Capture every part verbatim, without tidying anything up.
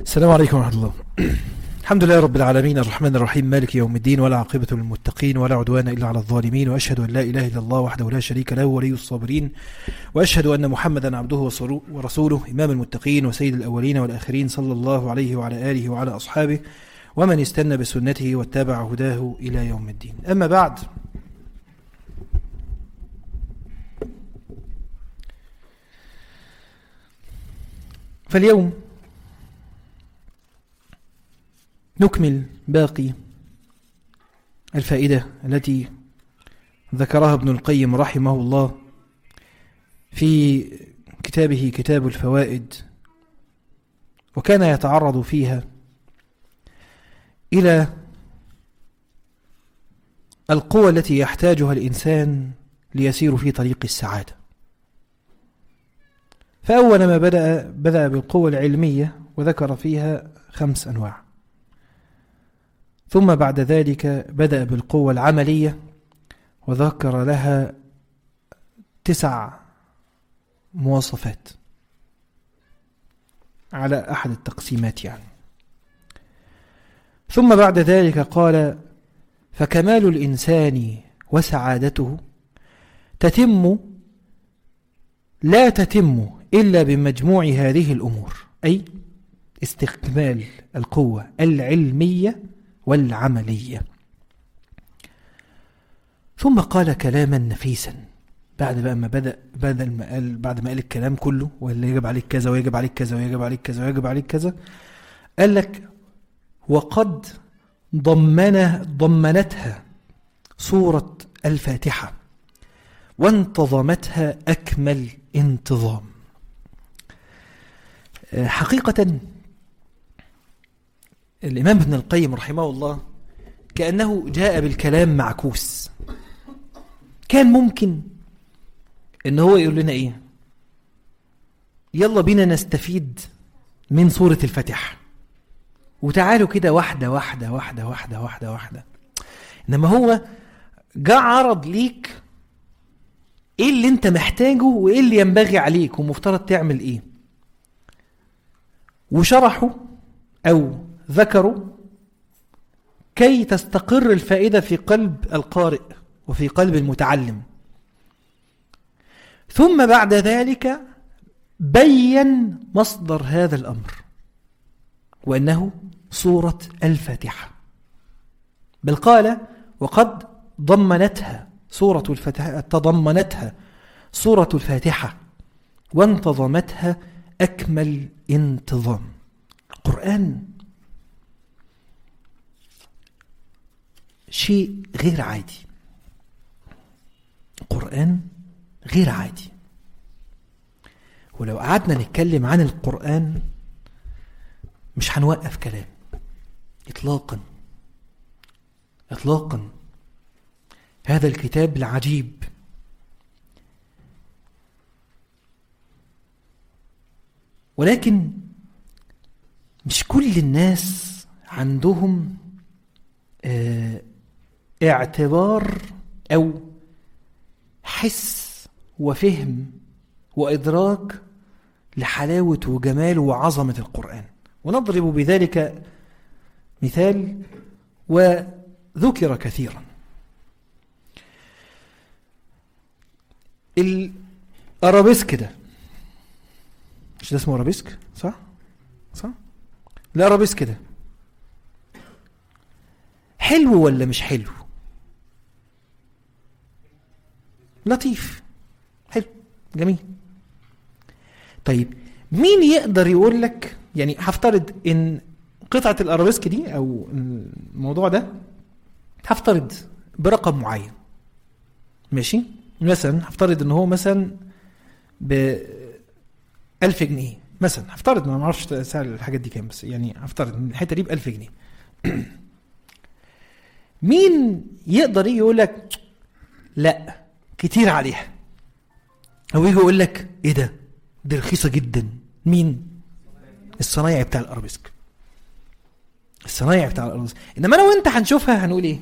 السلام عليكم ورحمة الله. الحمد لله رب العالمين الرحمن الرحيم مالك يوم الدين، ولا عاقبة للمتقين ولا عدوان إلا على الظالمين، وأشهد أن لا إله إلا الله وحده لا شريك له ولي الصابرين، وأشهد أن محمدا عبده ورسوله إمام المتقين وسيد الأولين والآخرين، صلى الله عليه وعلى آله وعلى أصحابه ومن استنى بسنته واتبع هداه إلى يوم الدين. أما بعد، فاليوم نكمل باقي الفائدة التي ذكرها ابن القيم رحمه الله في كتابه كتاب الفوائد، وكان يتعرض فيها إلى القوة التي يحتاجها الإنسان ليسير في طريق السعادة. فأول ما بدأ بدأ بالقوة العلمية وذكر فيها خمس أنواع، ثم بعد ذلك بدأ بالقوة العملية وذكر لها تسع مواصفات على أحد التقسيمات يعني. ثم بعد ذلك قال: فكمال الإنسان وسعادته تتم لا تتم إلا بمجموع هذه الأمور، أي استكمال القوة العلمية والعملية. ثم قال كلاما نفيسا بعد ما بدأ بعد ما قال بعد ما قال الكلام كله، واللي يجب عليك كذا ويجب عليك كذا ويجب عليك كذا ويجب عليك كذا، قال لك: وقد ضمن ضمنتها سورة الفاتحة وانتظمتها أكمل انتظام. حقيقة الإمام ابن القيم رحمه الله كأنه جاء بالكلام معكوس. كان ممكن إن هو يقول لنا إيه؟ يلا بينا نستفيد من سورة الفاتحة، وتعالوا كده واحدة واحدة واحدة واحدة واحدة واحدة. إنما هو جاء عرض ليك إيه اللي أنت محتاجه وإيه اللي ينبغي عليك ومفترض تعمل إيه، وشرحوا أو ذكروا كي تستقر الفائدة في قلب القارئ وفي قلب المتعلم. ثم بعد ذلك بين مصدر هذا الأمر، وأنه سورة الفاتحة. بل قال: وقد ضمنتها سورة الفاتحة تضمنتها سورة الفاتحة وانتظمتها أكمل انتظام. القرآن شيء غير عادي، القرآن غير عادي. ولو قعدنا نتكلم عن القرآن مش هنوقف كلام إطلاقا إطلاقا. هذا الكتاب العجيب ولكن مش كل الناس عندهم اه اعتبار أو حس وفهم وإدراك لحلاوة وجمال وعظمة القرآن. ونضرب بذلك مثال وذكر كثيرا. الأرابيسك ده، مش ده اسمه أرابيسك؟ صح؟ صح؟ الأرابيسك ده حلو ولا مش حلو؟ لطيف، حلو، جميل. طيب مين يقدر يقول لك، يعني هفترض ان قطعة الأرابيسك دي او الموضوع ده هفترض برقم معين، ماشي؟ مثلا هفترض ان هو مثلا بألف جنيه مثلا، هفترض، ما معرفش سعر الحاجات دي كام، بس يعني هفترض ان الحتة دي بألف جنيه. مين يقدر يقول لك لا كتير عليها، او يجي يقول لك ايه ده دي رخيصة جدا؟ مين؟ الصنايعي بتاع الأرابيسك، الصنايعي بتاع الأرابيسك. انما انا وانت هنشوفها هنقول ايه؟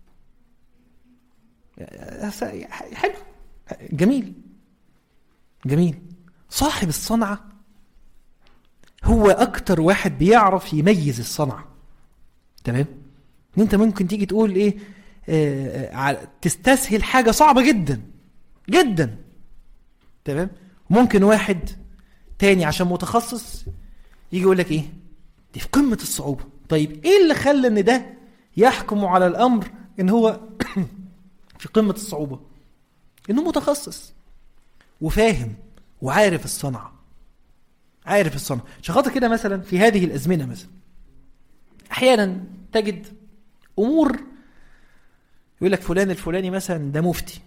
حلو، جميل جميل. صاحب الصنعة هو اكتر واحد بيعرف يميز الصنعة. تمام؟ ان انت ممكن تيجي تقول ايه آه تستسهل حاجة صعبة جدا جدا. تمام؟ ممكن واحد تاني عشان متخصص يجي يقول لك ايه دي في قمة الصعوبة. طيب ايه اللي خلى ان ده يحكم على الامر ان هو في قمة الصعوبة؟ انه متخصص وفاهم وعارف الصنعة، عارف الصنعة. عشان خاطر كده مثلا في هذه الازمنة مثلا احيانا تجد امور يقول لك فلان الفلاني مثلا ده مفتي.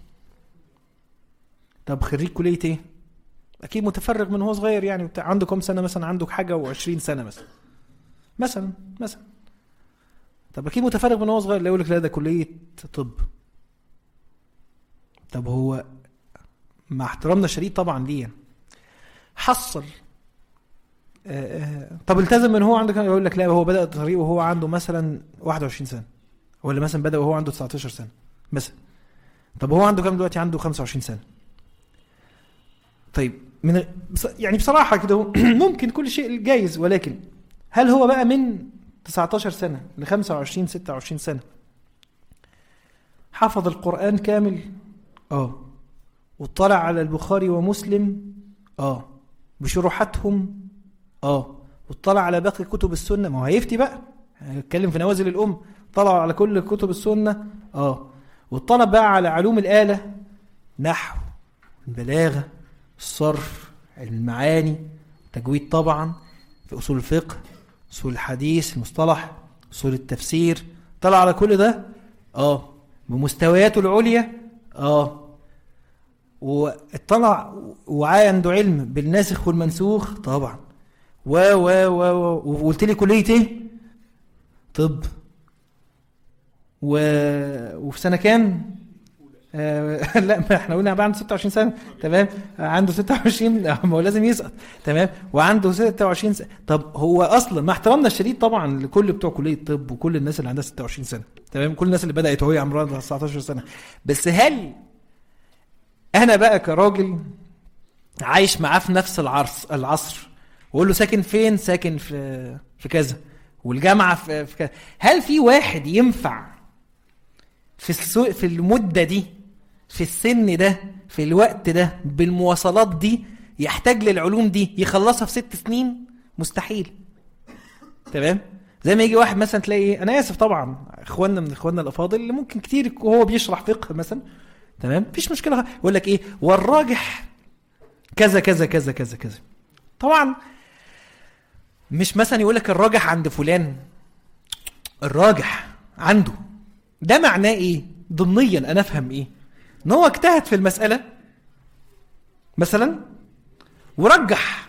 طب خريج كلية ايه؟ اكيد متفرغ من هو صغير يعني بتاع. عنده كم سنة مثلا؟ عنده حاجة وعشرين سنة مثلا مثلا مثلا طب اكيد متفرغ من هو صغير. لا يقول لك لا ده كلية طب. طب هو مع احترامنا الشديد طبعا ليه حصل آآ آآ طب التزم من هو عنده كام؟ يقول لك لا هو بدأ الطريق وهو عنده مثلا واحد وعشرين سنة، ولا مثلا بدأ وهو عنده تسعتاشر سنة مثلا. طب هو عنده كام دلوقتي؟ عنده خمسة وعشرين سنة. طيب من يعني بصراحة كده ممكن كل شيء جايز، ولكن هل هو بقى من تسعتاشر سنة ل خمسة وعشرين ستة وعشرين سنة حفظ القرآن كامل؟ اه. واطلع على البخاري ومسلم؟ اه. بشروحاتهم؟ اه. واطلع على باقي كتب السنة؟ ما هو هيفتي بقى، هيتكلم في نوازل الأم. طلع على كل كتب السنة؟ اه. واطلع بقى على علوم الآلة، نحو، البلاغة، الصرف، المعاني، تجويد طبعا، في أصول الفقه، أصول الحديث، المصطلح، أصول التفسير. طلع على كل ده اه بمستوياته العليا اه. واطلع وعنده علم بالناسخ والمنسوخ طبعا. و و و وقلت لي كلية ايه؟ طب. و... وفي سنة كام؟ آه لا ما احنا قلنا بقى عنده ستة وعشرين سنة. تمام؟ عنده ستة وعشرين، ما هو لازم يسقط. تمام؟ وعنده ستة وعشرين سنة. طب هو اصلا مع احترامنا الشديد طبعا لكل بتوع كلية طب وكل الناس اللي عندها ستة وعشرين سنة، تمام، كل الناس اللي بدأت وهي عمرها تسعتاشر سنة، بس هل انا بقى كراجل عايش معاه في نفس العصر العصر واقول له ساكن فين؟ ساكن في في كذا، والجامعة في, في كذا، هل في واحد ينفع في السوق في المدة دي في السن ده في الوقت ده بالمواصلات دي يحتاج للعلوم دي يخلصها في ست سنين؟ مستحيل. تمام؟ زي ما يجي واحد مثلا تلاقي، انا اسف طبعا اخواننا من اخواننا الافاضل اللي ممكن كتير وهو بيشرح فقه مثلا، تمام، مفيش مشكلة، يقول لك ايه والراجح كذا كذا كذا كذا كذا. طبعا مش مثلا يقول لك الراجح عند فلان، الراجح عنده، ده معناه ايه ضمنيا؟ انا افهم ايه؟ ان هو اجتهد في المسألة مثلا ورجح،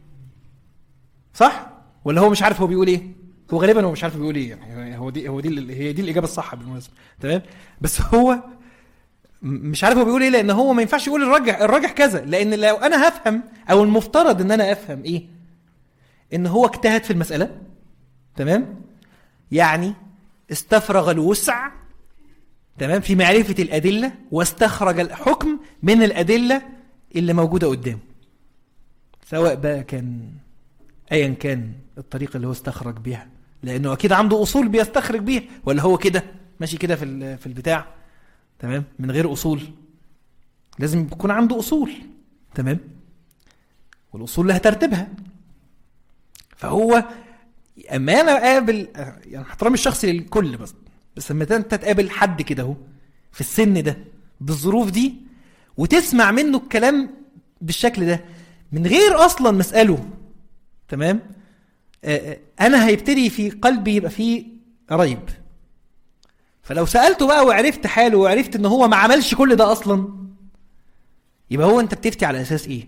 صح؟ ولا هو مش عارف هو بيقول ايه؟ هو غالبا هو مش عارف بيقول ايه، يعني هو دي هو دي هي دي الاجابه الصح بالمناسبه، تمام، بس هو مش عارف هو بيقول ايه، لان هو ما ينفعش يقول الراجح الراجح كذا، لان لو انا هفهم او المفترض ان انا افهم ايه، ان هو اجتهد في المسألة، تمام، يعني استفرغ الوسع، تمام، في معرفة الأدلة، واستخرج الحكم من الأدلة اللي موجودة قدامه، سواء بقى كان ايا كان الطريقة اللي هو استخرج بيها، لانه اكيد عنده اصول بيستخرج بيها، ولا هو كده ماشي كده في في البتاع، تمام، من غير اصول. لازم يكون عنده اصول، تمام، والاصول لها ترتيبها. فهو اما انا اقابل، يعني احترامي الشخصي للكل، بس بس لما انت تقابل حد كده اهو في السن ده بالظروف دي وتسمع منه الكلام بالشكل ده من غير اصلا مسأله، تمام، انا هيبتدي في قلبي يبقى فيه ريب. فلو سألته بقى وعرفت حاله وعرفت ان هو ما عملش كل ده اصلا، يبقى هو انت بتفتي على اساس ايه؟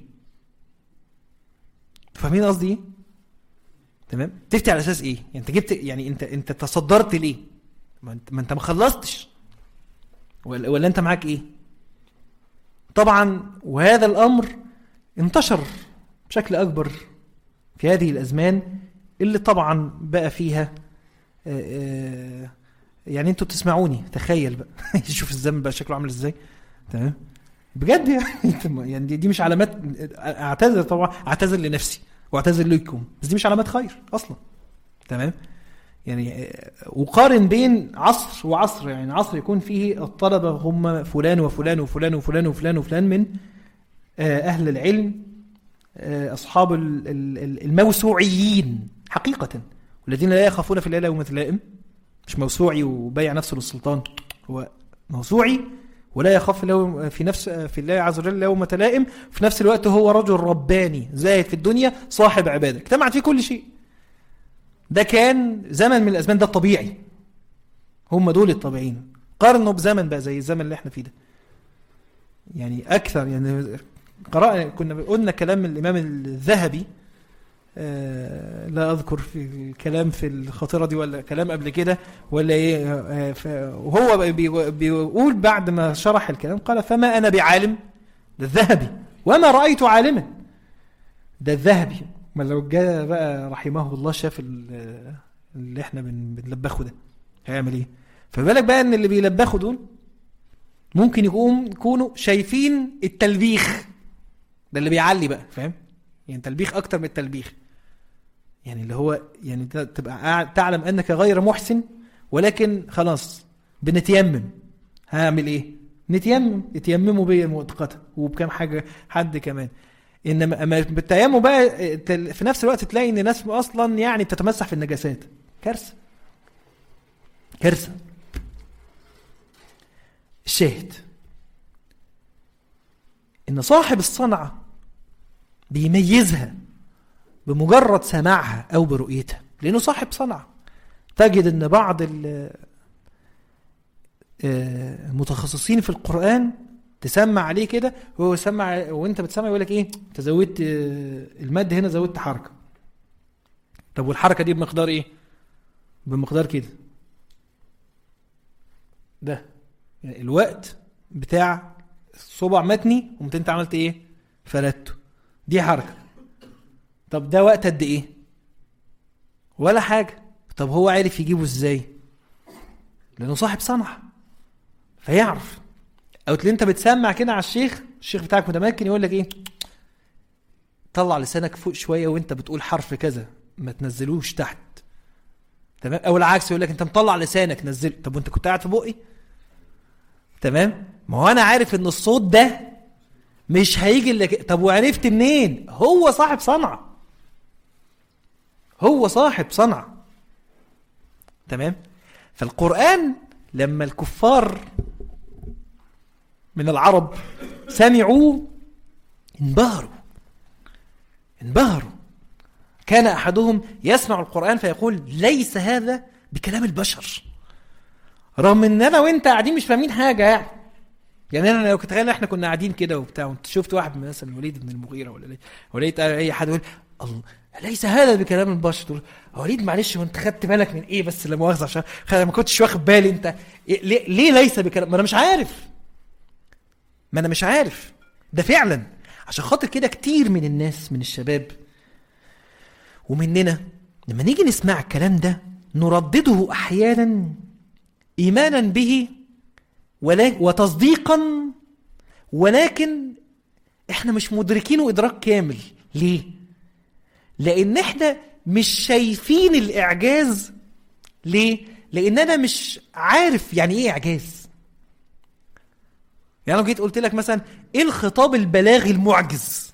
فاهمين قصدي ايه؟ تمام، تفتي على اساس ايه؟ يعني انت جبت، يعني انت انت تصدرت ليه؟ ما انت ما انت ما خلصتش، ولا, ولا انت معاك ايه؟ طبعا وهذا الامر انتشر بشكل اكبر في هذه الازمان اللي طبعا بقى فيها آآ آآ يعني انتوا بتسمعوني، تخيل بقى شوف الزمن بقى شكله عامل ازاي، تمام، بجد يعني يعني دي مش علامات، اعتذر طبعا، اعتذر لنفسي واعتذر لكم، بس دي مش علامات خير اصلا. تمام؟ يعني وقارن بين عصر وعصر، يعني عصر يكون فيه الطلبة هم فلان وفلان وفلان وفلان وفلان وفلان من أهل العلم، أصحاب الموسوعيين حقيقة، والذين لا يخافون في الله لومة لائم. مش موسوعي وبيع نفسه للسلطان، هو موسوعي ولا يخاف في نفس في الله عز وجل لومة لائم، في نفس الوقت هو رجل رباني زاهد في الدنيا صاحب عبادة اجتمعت فيه كل شيء. ده كان زمن من الأزمان، ده الطبيعي، هم دول الطبيعيين. قارنوا بزمن بقى زي الزمن اللي احنا فيه ده، يعني أكثر. يعني قرأنا كنا قلنا كلام الإمام الذهبي، آه لا أذكر في الكلام في الخطيرة دي ولا كلام قبل كده ولا إيه، آه وهو بيقول بعد ما شرح الكلام قال: فما أنا بعالم، ده الذهبي، وما رأيت عالما، ده الذهبي. ما لو جاء بقى رحمه الله شاف اللي احنا بنلبخه ده هيعمل ايه؟ فبالك بقى ان اللي بيلبخوا دول ممكن يكون يكونوا شايفين التلبيخ ده اللي بيعلي بقى، فاهم؟ يعني تلبيخ اكتر من التلبيخ، يعني اللي هو يعني تبقى تعلم انك غير محسن، ولكن خلاص بنتيمم. هعمل ايه؟ نتيمم، يتيمموا بيا مؤقتا وبكام حاجه حد كمان. انما بالتيمم بقى في نفس الوقت تلاقي ان الناس اصلا يعني بتتمسح في النجاسات. كارثه كارثه. الشاهد ان صاحب الصنعه بيميزها بمجرد سماعها او برؤيتها، لانه صاحب صنعه. تجد ان بعض المتخصصين في القرآن تسمع عليه كده، هو يسمع وانت بتسمع يقول لك ايه؟ انت زودت المد هنا، زودت حركه. طب والحركه دي بمقدار ايه؟ بمقدار كده، ده يعني الوقت بتاع صبع متني، ومت انت عملت ايه؟ فلتته، دي حركه. طب ده وقت قد ايه؟ ولا حاجه. طب هو عارف يجيبه ازاي؟ لانه صاحب صنعه فيعرف. او تلاقي انت بتسمع كده على الشيخ، الشيخ بتاعك متمكن يقول لك ايه؟ طلع لسانك فوق شويه وانت بتقول حرف كذا، ما تنزلوش تحت. تمام؟ او العكس يقول لك انت مطلع لسانك نزل. طب وانت كنت قاعد في بقي؟ تمام؟ ما هو انا عارف ان الصوت ده مش هيجي لك. طب وعرفت منين؟ هو صاحب صنعه، هو صاحب صنعه. تمام؟ فالقرآن لما الكفار من العرب سمعوا انبهروا انبهروا كان أحدهم يسمع القرآن فيقول: ليس هذا بكلام البشر. رغم ان انا وانت قاعدين مش فاهمين حاجة. يعني يعني انا لو كنت احنا كنا قاعدين كده وبتاع، وانت شفت واحد مثلا الوليد بن المغيرة ولا وليت اي حد يقول: الله ليس هذا بكلام البشر، تقول: وليد معلش وانت خدت بالك من ايه؟ بس لا مؤاخذة عشان ما كنتش واخد بالي. انت ليه, ليه ليس بكلام؟ ما انا مش عارف ما انا مش عارف ده فعلا. عشان خاطر كده كتير من الناس، من الشباب ومننا، لما نيجي نسمع الكلام ده نردده احيانا ايمانا به وتصديقا، ولكن احنا مش مدركينه ادراك كامل. ليه؟ لان احنا مش شايفين الاعجاز. ليه؟ لان انا مش عارف يعني ايه اعجاز. يعني لو جيت قلت لك مثلا ايه الخطاب البلاغي المعجز؟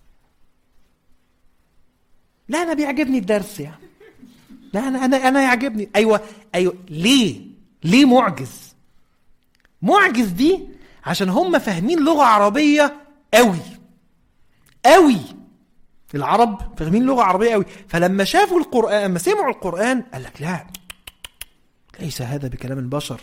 لا انا بيعجبني الدرس يعني، لا انا انا انا يعجبني. ايوه ايوه ليه؟ ليه معجز؟ معجز دي عشان هم فاهمين لغة عربية قوي قوي. العرب فاهمين لغة عربية قوي، فلما شافوا القرآن، لما سمعوا القرآن قال لك: لا ليس هذا بكلام البشر،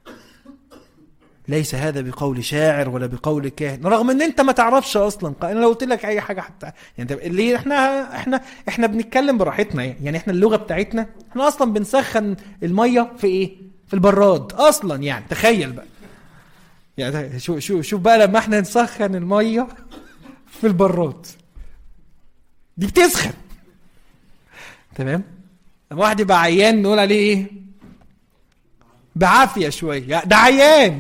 ليس هذا بقول شاعر ولا بقول كاهن. رغم ان انت ما تعرفش اصلا. انا لو قلت لك اي حاجه حتى يعني اللي احنا احنا احنا بنتكلم براحتنا، يعني احنا اللغه بتاعتنا احنا اصلا بنسخن الميه في ايه؟ في البراد اصلا. يعني تخيل بقى، يعني شوف شوف شوف بقى لما احنا نسخن الميه في البراد دي بتسخن. تمام؟ لما واحد يبقى عيان نقول عليه ايه؟ بعافيه شويه، ده عيان.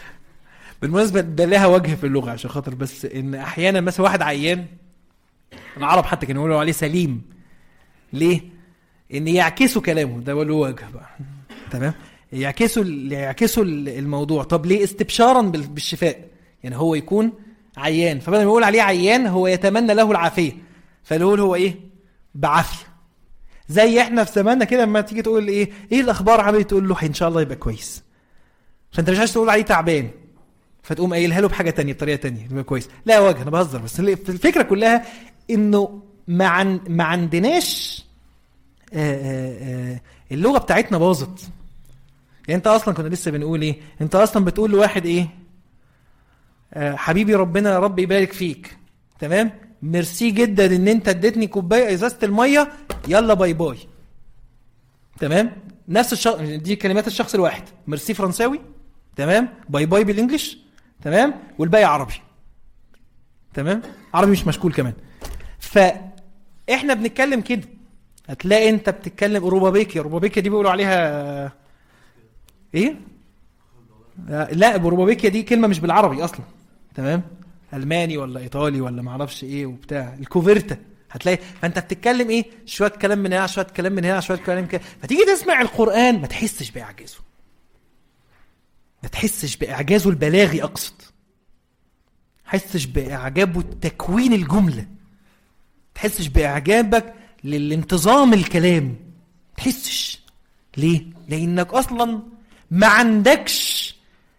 بالمناسبة ده لها وجه في اللغة، عشان خاطر بس ان احيانا مثلا واحد عيان العرب حتى كانوا يقولوا عليه سليم. ليه؟ ان يعكسوا كلامه ده له وجه بقى، تمام؟ يعكسوا يعكسوا الموضوع. طب ليه؟ استبشارا بالشفاء، يعني هو يكون عيان فبدل ما يقول عليه عيان هو يتمنى له العافيه فنقول هو ايه؟ بعافيه. زي احنا في زماننا كده لما تيجي تقول ايه ايه الاخبار عامل، تقول له ان شاء الله يبقى كويس، فانت مش عايز تقول عليه تعبان فتقوم قايلها له بحاجه تانية بطريقه تانية يبقى كويس. لا وجه، انا بهزر، بس الفكره كلها انه ما عن ما عندناش آآ آآ اللغه بتاعتنا باظت. يعني انت اصلا كنا لسه بنقول ايه، انت اصلا بتقول لواحد ايه؟ حبيبي ربنا يا رب يبارك فيك، تمام؟ ميرسي جدا ان انت اديتني كوبايه ازازه الميه، يلا باي باي، تمام؟ نفس الشخص، دي كلمات الشخص الواحد. ميرسي فرنساوي، تمام؟ باي باي بالانجلش، تمام؟ والباقي عربي، تمام؟ عربي مش مشكول كمان. فاحنا بنتكلم كده، هتلاقي انت بتتكلم روبابيكيا. روبابيكيا دي بيقولوا عليها ايه؟ لا روبابيكيا دي كلمه مش بالعربي اصلا، تمام؟ الماني ولا ايطالي ولا معرفش ايه وبتاع. الكوفرتا هتلاقي، فانت بتتكلم ايه؟ شويه كلام من هنا، شويه كلام من هنا، شويه كلام كده، فتيجي تسمع القران ما تحسش باعجازه، ما تحسش باعجازه البلاغي، اقصد تحسش باعجابه تكوين الجمله، تحسش باعجابك للانتظام الكلام، تحسش. ليه؟ لانك اصلا ما عندكش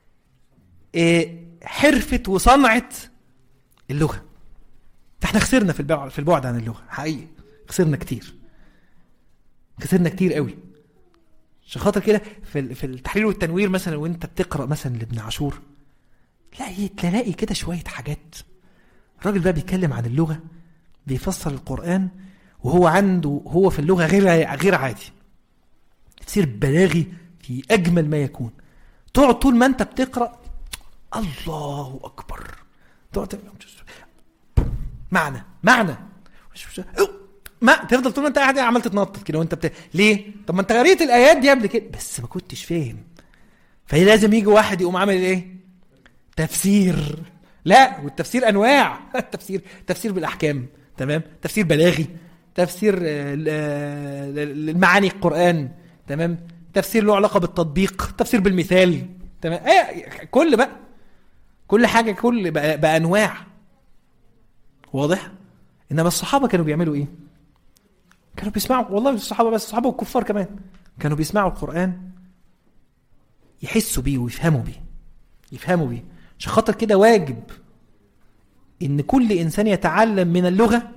حرفه وصنعه اللغه. احنا خسرنا في البعد في البعد عن اللغه، حقيقي خسرنا كتير، خسرنا كتير قوي. عشان خاطر كده في في التحرير والتنوير مثلا، وانت بتقرا مثلا لابن عاشور، لا تلاقي كده شويه حاجات. الراجل بقى بيتكلم عن اللغه، بيفسر القران وهو عنده هو في اللغه غير غير عادي، تصير بلاغي في اجمل ما يكون. تقعد طول ما انت بتقرا الله اكبر، تقعد معنى معنى ما تفضل طول ما انت قاعد عمال تتنطط كده وانت بت... ليه؟ طب ما انت قريت الايات دي قبل كده بس ما كنتش فاهم، فهي لازم يجي واحد يقوم عامل ايه؟ تفسير. لا، والتفسير انواع التفسير تفسير بالاحكام، تمام؟ تفسير بلاغي، تفسير المعاني القرآن، تمام؟ تفسير له علاقه بالتطبيق، تفسير بالمثال، تمام؟ ايه كل بقى كل حاجه كل بقى بانواع، واضح؟ انما الصحابه كانوا بيعملوا ايه؟ كانوا بيسمعوا، والله الصحابه بس، الصحابه والكفار كمان كانوا بيسمعوا القرآن يحسوا بيه ويفهموا بيه، يفهموا بيه. عشان خاطر كده واجب ان كل انسان يتعلم من اللغه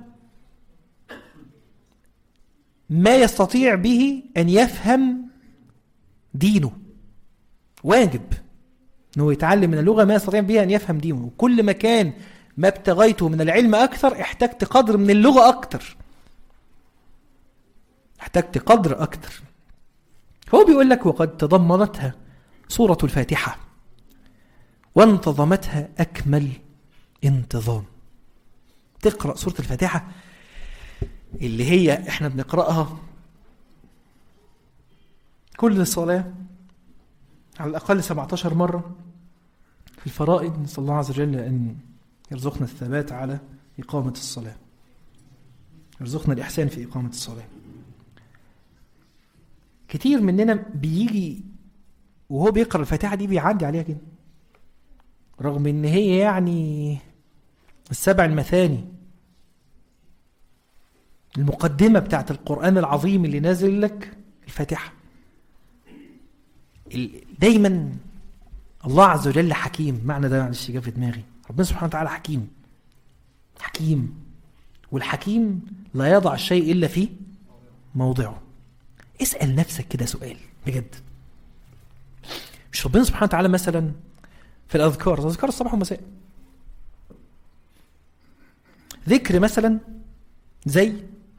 ما يستطيع به ان يفهم دينه. واجب انه يتعلم من اللغه ما يستطيع به ان يفهم دينه. وكل ما كان ما ابتغيته من العلم اكثر، احتجت قدر من اللغه اكثر، احتجت قدر اكثر. هو بيقول لك وقد تضمنتها سوره الفاتحه وانتظمتها اكمل انتظام. تقرا سوره الفاتحه اللي هي احنا بنقراها كل صلاه على الاقل سبعة عشر مره في الفرائض. نسال الله عز وجل ان يرزقنا الثبات على اقامه الصلاه، يرزقنا الاحسان في اقامه الصلاه. كتير مننا بيجي وهو بيقرا الفاتحه دي بيعدي عليها كده، رغم ان هي يعني السبع المثاني، المقدمه بتاعت القران العظيم اللي نازل لك الفاتحه. دايما الله عز وجل حكيم، معنى ده معلش جه في دماغي، ربنا سبحانه وتعالى حكيم حكيم، والحكيم لا يضع الشيء الا في موضعه. اسال نفسك كده سؤال بجد، مش ربنا سبحانه وتعالى مثلا في الاذكار، اذكار الصباح والمساء، ذكر مثلا زي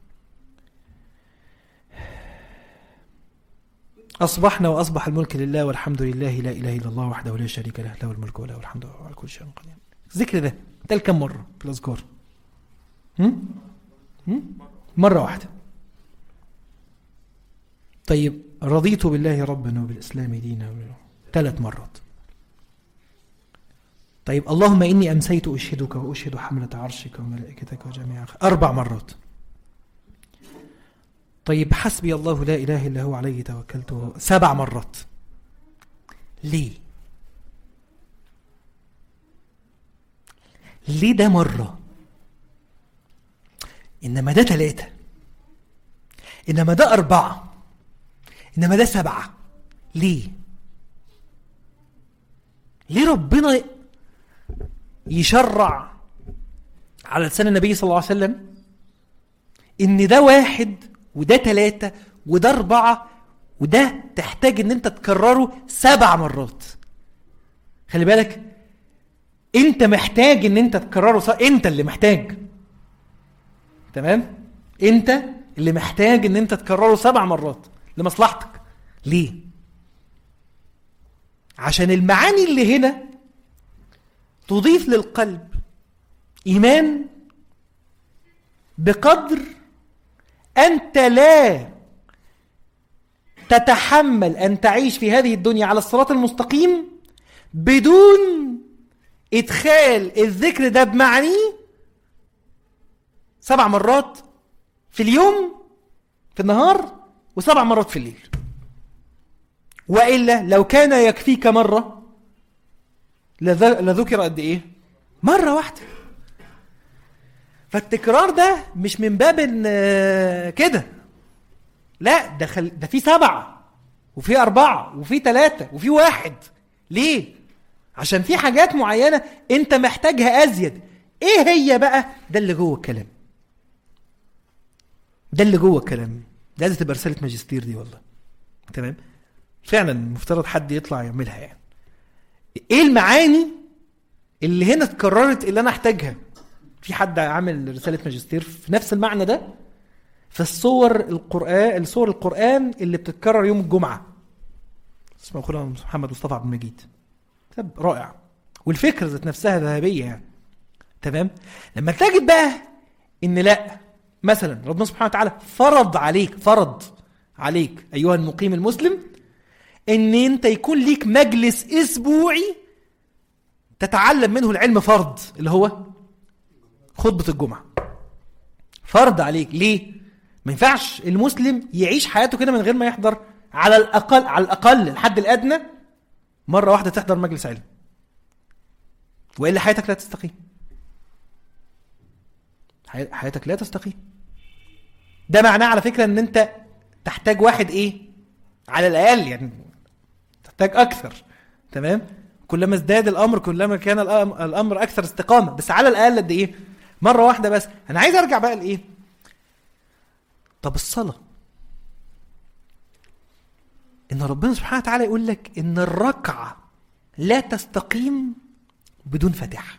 أصبحنا وأصبح الملك لله والحمد لله لا إله إلا الله وحده لا شريك له له الملك وله الحمد وهو على كل شيء قدير. الذكر ده ده كم مرة في الأذكار؟ هم؟ هم؟ مرة واحدة. طيب رضيت بالله ربنا وبالإسلام دينا ثلاث مرات. طيب اللهم إني أمسيت أشهدك وأشهد حملة عرشك وملائكتك وجميع أربع مرات. طيب حسبي الله لا إله إلا هو عليه توكلت سبع مرات. ليه؟ ليه ده مرة إنما ده ثلاثة إنما ده أربعة إنما ده سبعة؟ ليه؟ ليه ربنا يشرع على لسان النبي صلى الله عليه وسلم إن ده واحد وده ثلاثة وده أربعة وده تحتاج إن أنت تكرره سبع مرات؟ خلي بالك أنت محتاج إن أنت تكرره س... أنت اللي محتاج، تمام؟ أنت اللي محتاج إن أنت تكرره سبع مرات لمصلحتك. ليه؟ عشان المعاني اللي هنا تضيف للقلب إيمان بقدر أنت لا تتحمل أن تعيش في هذه الدنيا على الصراط المستقيم بدون إدخال الذكر ده بمعنيه سبع مرات في اليوم في النهار وسبع مرات في الليل. وإلا لو كان يكفيك مرة لذكر قد إيه؟ مرة واحدة. فالتكرار ده مش من باب ان كده، لا ده خل... ده في سبعة وفي أربعة وفي ثلاثة وفي واحد. ليه؟ عشان في حاجات معينة انت محتاجها أزيد. ايه هي بقى؟ ده اللي جوه الكلام، ده اللي جوه الكلام. ده لازم تبقى رسالة ماجستير دي والله، تمام؟ فعلا مفترض حد يطلع يعملها. يعني ايه المعاني اللي هنا اتكررت اللي انا احتاجها؟ في حد عامل رسالة ماجستير في نفس المعنى ده في الصور القرآن، الصور القرآن اللي بتتكرر يوم الجمعة، اسمه أخونا محمد مصطفى عبد المجيد، كتاب رائع والفكرة ذات نفسها ذهبية يعني، تمام؟ لما تجد بقى إن لا مثلا ربنا سبحانه وتعالى فرض عليك فرض عليك أيها المقيم المسلم إن أنت يكون ليك مجلس أسبوعي تتعلم منه العلم، فرض اللي هو خطبة الجمعة، فرض عليك. ليه؟ ما ينفعش المسلم يعيش حياته كده من غير ما يحضر على الأقل على الأقل الحد الأدنى مرة واحدة تحضر مجلس علم، وإلا حياتك لا تستقيم، حياتك لا تستقيم. ده معناه على فكرة ان انت تحتاج واحد ايه على الأقل، يعني تحتاج أكثر، تمام؟ كلما ازداد الأمر كلما كان الأمر أكثر استقامة، بس على الأقل قد ايه؟ مرة واحدة بس. أنا عايز أرجع بقى لإيه؟ طب الصلاة، إن ربنا سبحانه وتعالى يقول لك إن الركعة لا تستقيم بدون فاتحة.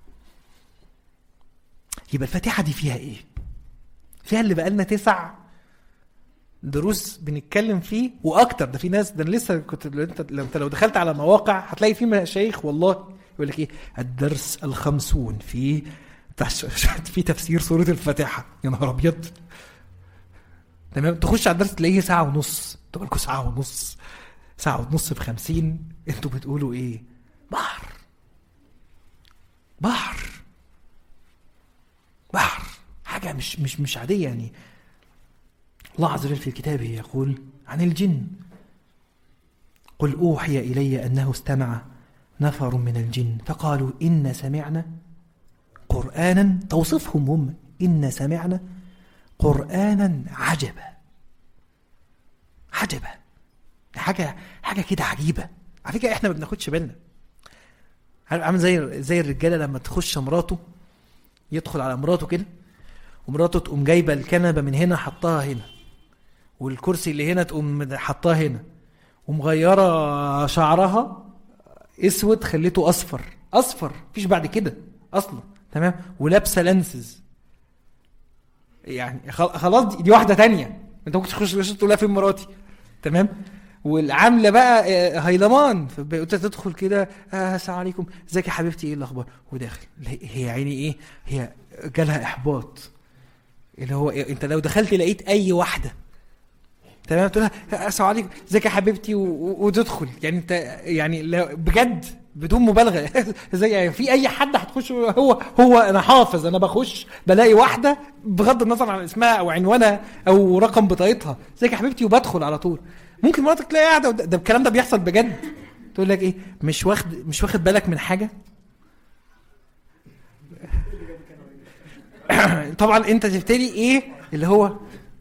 يبقى الفاتحة دي فيها إيه؟ فيها اللي بقالنا تسع دروس بنتكلم فيه وأكتر. ده في ناس، ده أنا لسه كنت انت لو دخلت على مواقع هتلاقي فيه مشايخ والله يقول لك إيه الدرس الخمسون في في تفسير سورة الفاتحة. يا نهار أبيض، تمام؟ تخش على الدرس تلاقيه ساعة ونص، تقول لكم ساعة ونص، ساعة ونص بخمسين، انتوا بتقولوا ايه؟ بحر بحر بحر، حاجة مش مش مش عادية. يعني الله عز وجل في كتابه يقول عن الجن قل أوحي إلي أنه استمع نفر من الجن فقالوا إن سمعنا قرآنا، توصفهم هم، إن سمعنا قرآنا عجبا عجبا، حاجة حاجة كده عجيبة. على فكرة احنا ما بناخدش بالنا، عامل زي زي الرجالة لما تخش مراته، يدخل على مراته كده ومراته تقوم جايبة الكنبة من هنا حطها هنا، والكرسي اللي هنا تقوم حطها هنا، ومغيرة شعرها اسود خليته اصفر اصفر، مفيش بعد كده اصلا، تمام؟ ولابسه لانسز، يعني خلاص دي, دي واحده تانية. انت ممكن تخش تقول لها فين مراتي، تمام؟ والعامله بقى هيلمان، تدخل كده السلام عليكم ازيك يا حبيبتي ايه الاخبار، وداخل هي عيني ايه، هي جالها احباط، اللي هو انت لو دخلت لقيت اي واحده، تمام، تقول لها السلام عليكم ازيك يا حبيبتي وتدخل، يعني انت يعني بجد بدون مبالغه. زي في اي حد هتخش هو هو انا حافظ، انا بخش بلاقي واحده بغض النظر عن اسمها او عنوانها او رقم بطاقتها ازيك يا حبيبتي وبدخل على طول. ممكن مراتك تلاقي قاعده ده الكلام ده بيحصل بجد، تقول لك ايه مش واخد مش واخد بالك من حاجه. طبعا انت تبتدي ايه اللي هو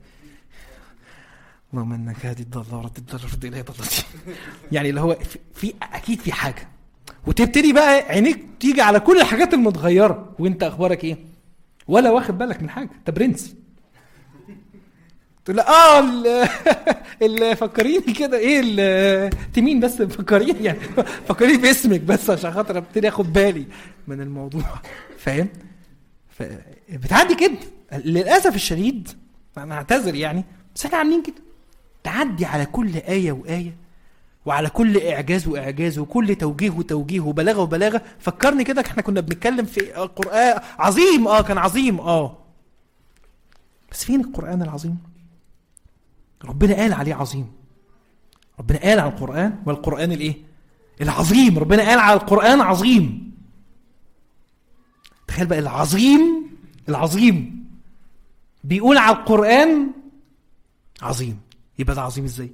اللهم انك هادي الضلالة الضلالة الى ضلالتي، يعني اللي هو في, في اكيد في حاجه، وتبتدي بقى عينيك تيجي على كل الحاجات المتغيره وانت اخبارك ايه ولا واخد بالك من حاجه. انت برنس تقول لا اه اللي فكريني كده ايه تمين بس فكريني يعني فكريني باسمك بس عشان خاطر ابتدي اخد بالي من الموضوع. فاهم؟ بتعدي كده للاسف الشديد، انا اعتذر يعني بس احنا عاملين كده، تعدي على كل آية وآية وعلى كل إعجاز وإعجاز وكل توجيه وتوجيه وبلاغة وبلاغة. فكرني كده احنا كنا بنتكلم في القرآن عظيم، اه كان عظيم اه بس فين القرآن العظيم؟ ربنا قال عليه عظيم، ربنا قال على القرآن والقرآن الايه العظيم، ربنا قال على القرآن عظيم. تخيل بقى العظيم العظيم بيقول على القرآن عظيم، يبقى ده عظيم ازاي؟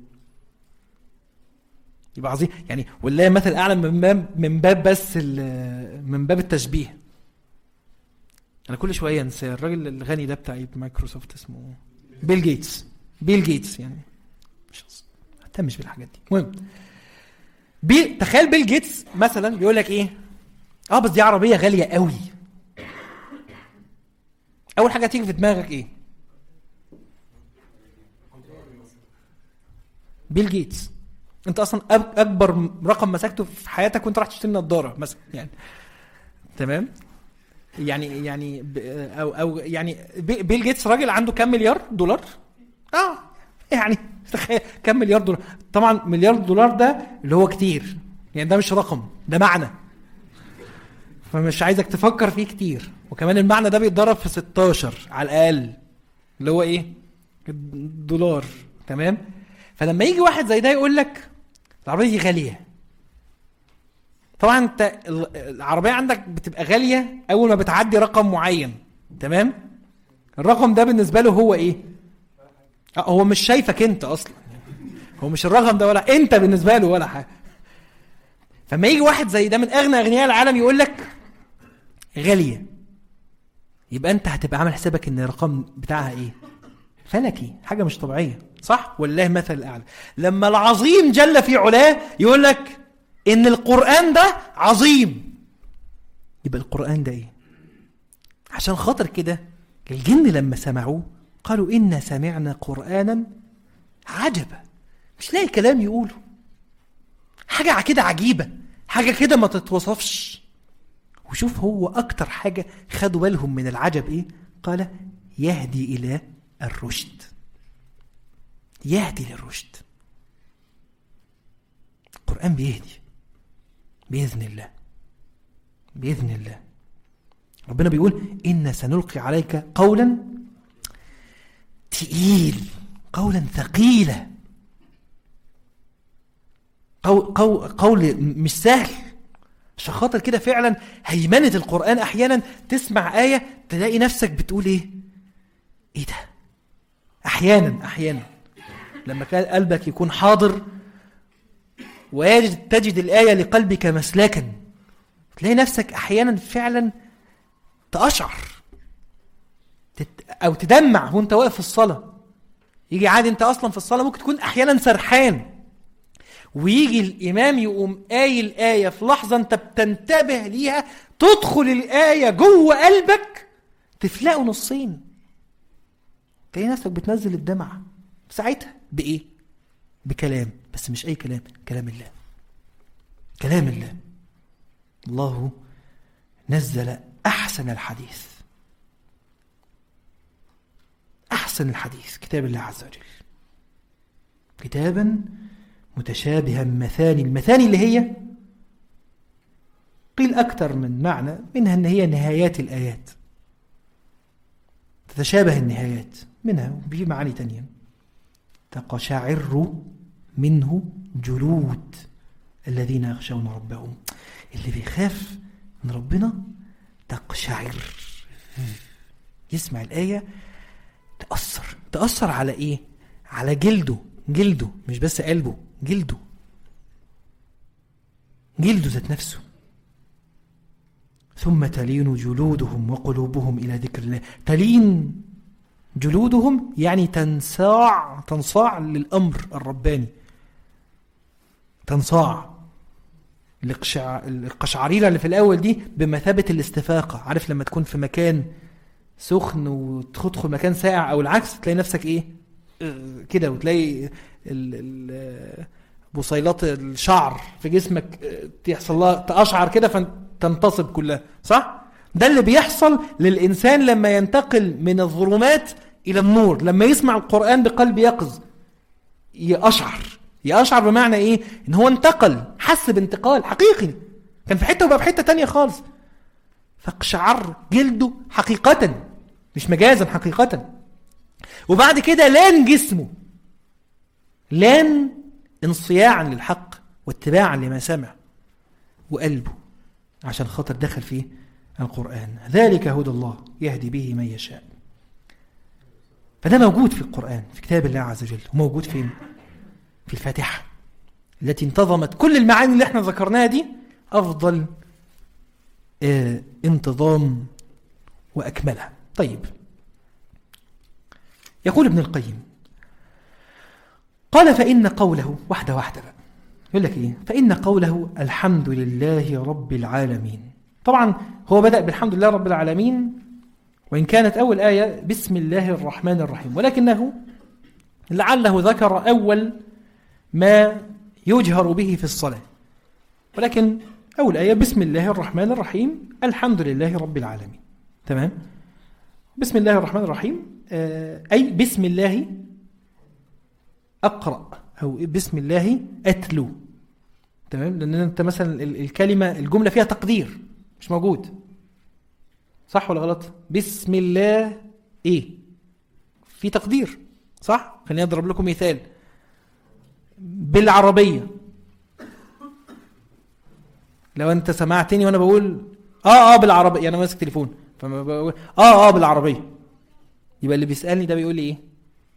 يبقى عظيم يعني والله مثل اعلى من باب من باب بس من باب التشبيه. انا كل شويه انسى الراجل الغني ده بتاع مايكروسوفت اسمه بيل جيتس، بيل جيتس يعني مش اهتمش بالحاجات دي. المهم بيل تخيل بيل جيتس مثلا بيقول لك ايه اه بس دي عربيه غاليه قوي. اول حاجه تيجي في دماغك ايه؟ بيل جيتس. انت اصلا اكبر رقم مسكته في حياتك وانت راح تشتري نظاره مثلا يعني تمام يعني يعني او او يعني بيل جيتس راجل عنده كام مليار دولار اه يعني تخيل كام مليار دولار. طبعا مليار دولار ده اللي هو كتير يعني، ده مش رقم ده معنى، فمش عايزك تفكر فيه كتير. وكمان المعنى ده بيتضرب في ستاشر على الاقل اللي هو ايه دولار تمام. فلما يجي واحد زي ده يقول لك العربيه دي غاليه، طبعا انت العربيه عندك بتبقى غاليه اول ما بتعدي رقم معين تمام. الرقم ده بالنسبه له هو ايه؟ هو مش شايفك انت اصلا، هو مش الرقم ده ولا انت بالنسبه له ولا حاجه. فما يجي واحد زي ده من اغنى اغنياء العالم يقول لك غاليه، يبقى انت هتبقى عامل حسابك ان الرقم بتاعها ايه؟ فلكي، حاجه مش طبيعيه صح؟ والله مثل الاعلى. لما العظيم جل في علاه يقول لك ان القرآن ده عظيم، يبقى القرآن ده ايه؟ عشان خاطر كده الجن لما سمعوه قالوا إنا سمعنا قرآنا عجبا. مش لاقي كلام يقوله، حاجة كده عجيبة، حاجة كده ما تتوصفش. وشوف هو أكتر حاجة خدوا بالهم من العجب إيه؟ قال يهدي إلى الرشد، يهدي للرشد. القرآن بيهدي بإذن الله، بإذن الله. ربنا بيقول إن سنلقي عليك قولا تقيل، قولا ثقيلا، قول, قول, قول مش سهل. عشان خاطر كده فعلا هيمنة القرآن أحيانا تسمع آية تلاقي نفسك بتقول إيه إيه ده. أحيانا أحيانا لما كان قلبك يكون حاضر ويجد تجد الآية لقلبك مسلاكا، تلاقي نفسك أحيانا فعلا تأشعر أو تدمع وانت واقف في الصلاة. يجي عادي انت أصلا في الصلاة ممكن تكون أحيانا سرحان، ويجي الإمام يقوم قايل آية في لحظة انت بتنتبه ليها، تدخل الآية جوه قلبك تفلقه نصين، تلاقي نفسك بتنزل الدمعة ساعتها. بإيه؟ بكلام، بس مش أي كلام، كلام الله، كلام الله. الله نزل أحسن الحديث، أحسن الحديث كتاب الله عز وجل، كتابا متشابها مثاني. المثاني اللي هي قيل أكثر من معنى، منها أن هي نهايات الآيات، تتشابه النهايات منها وفي معاني تانية. تقشعر منه جلود الذين يخشون ربهم. اللي بيخاف من ربنا تقشعر، يسمع الآية تأثر تأثر على إيه؟ على جلده جلده مش بس قلبه، جلده جلده ذات نفسه. ثم تلين جلودهم وقلوبهم إلى ذكر الله. تلين جلودهم يعني تنصاع تنصاع للأمر الرباني، تنصاع. القشعريرة اللي في الأول دي بمثابة الاستفاقة. عارف لما تكون في مكان سخن وتدخل مكان ساقع أو العكس، تلاقي نفسك إيه كده، وتلاقي بصيلات الشعر في جسمك تحصل لها تقشعر كده فتنتصب كلها، صح؟ ده اللي بيحصل للإنسان لما ينتقل من الظلمات إلى النور، لما يسمع القرآن بقلب يقظ يقشعر. يقشعر بمعنى إيه؟ إن هو انتقل، حس بانتقال حقيقي، كان في حتة وبقى في حتة تانية خالص، فاقشعر جلده حقيقة مش مجازا، حقيقة. وبعد كده لان جسمه، لان انصياعا للحق واتباعا لما سمع، وقلبه عشان خاطر دخل فيه القرآن. ذلك هدى الله يهدي به من يشاء. فده موجود في القرآن في كتاب الله عز وجل، وموجود فين؟ في الفاتحة التي انتظمت كل المعاني اللي احنا ذكرناها دي أفضل اه انتظام وأكملها. طيب، يقول ابن القيم قال فإن قوله واحدة واحدة بقى، يقول لك إيه؟ فإن قوله الحمد لله رب العالمين. طبعا هو بدأ بالحمد لله رب العالمين، وإن كانت أول آية بسم الله الرحمن الرحيم، ولكنه لعله ذكر أول ما يجهر به في الصلاة، ولكن أول آية بسم الله الرحمن الرحيم الحمد لله رب العالمين. تمام؟ بسم الله الرحمن الرحيم أي بسم الله أقرأ أو بسم الله أتلو. تمام؟ لأن أنت مثلا الكلمة الجملة فيها تقدير مش موجود، صح ولا غلط؟ بسم الله إيه؟ في تقدير، صح؟ خليني أضرب لكم مثال بالعربية. لو أنت سمعتني وأنا بقول آه آه بالعربية، يعني أنا ماسك تليفون فما بقول آه آه بالعربية، يبقى اللي بيسألني ده بيقول لي إيه؟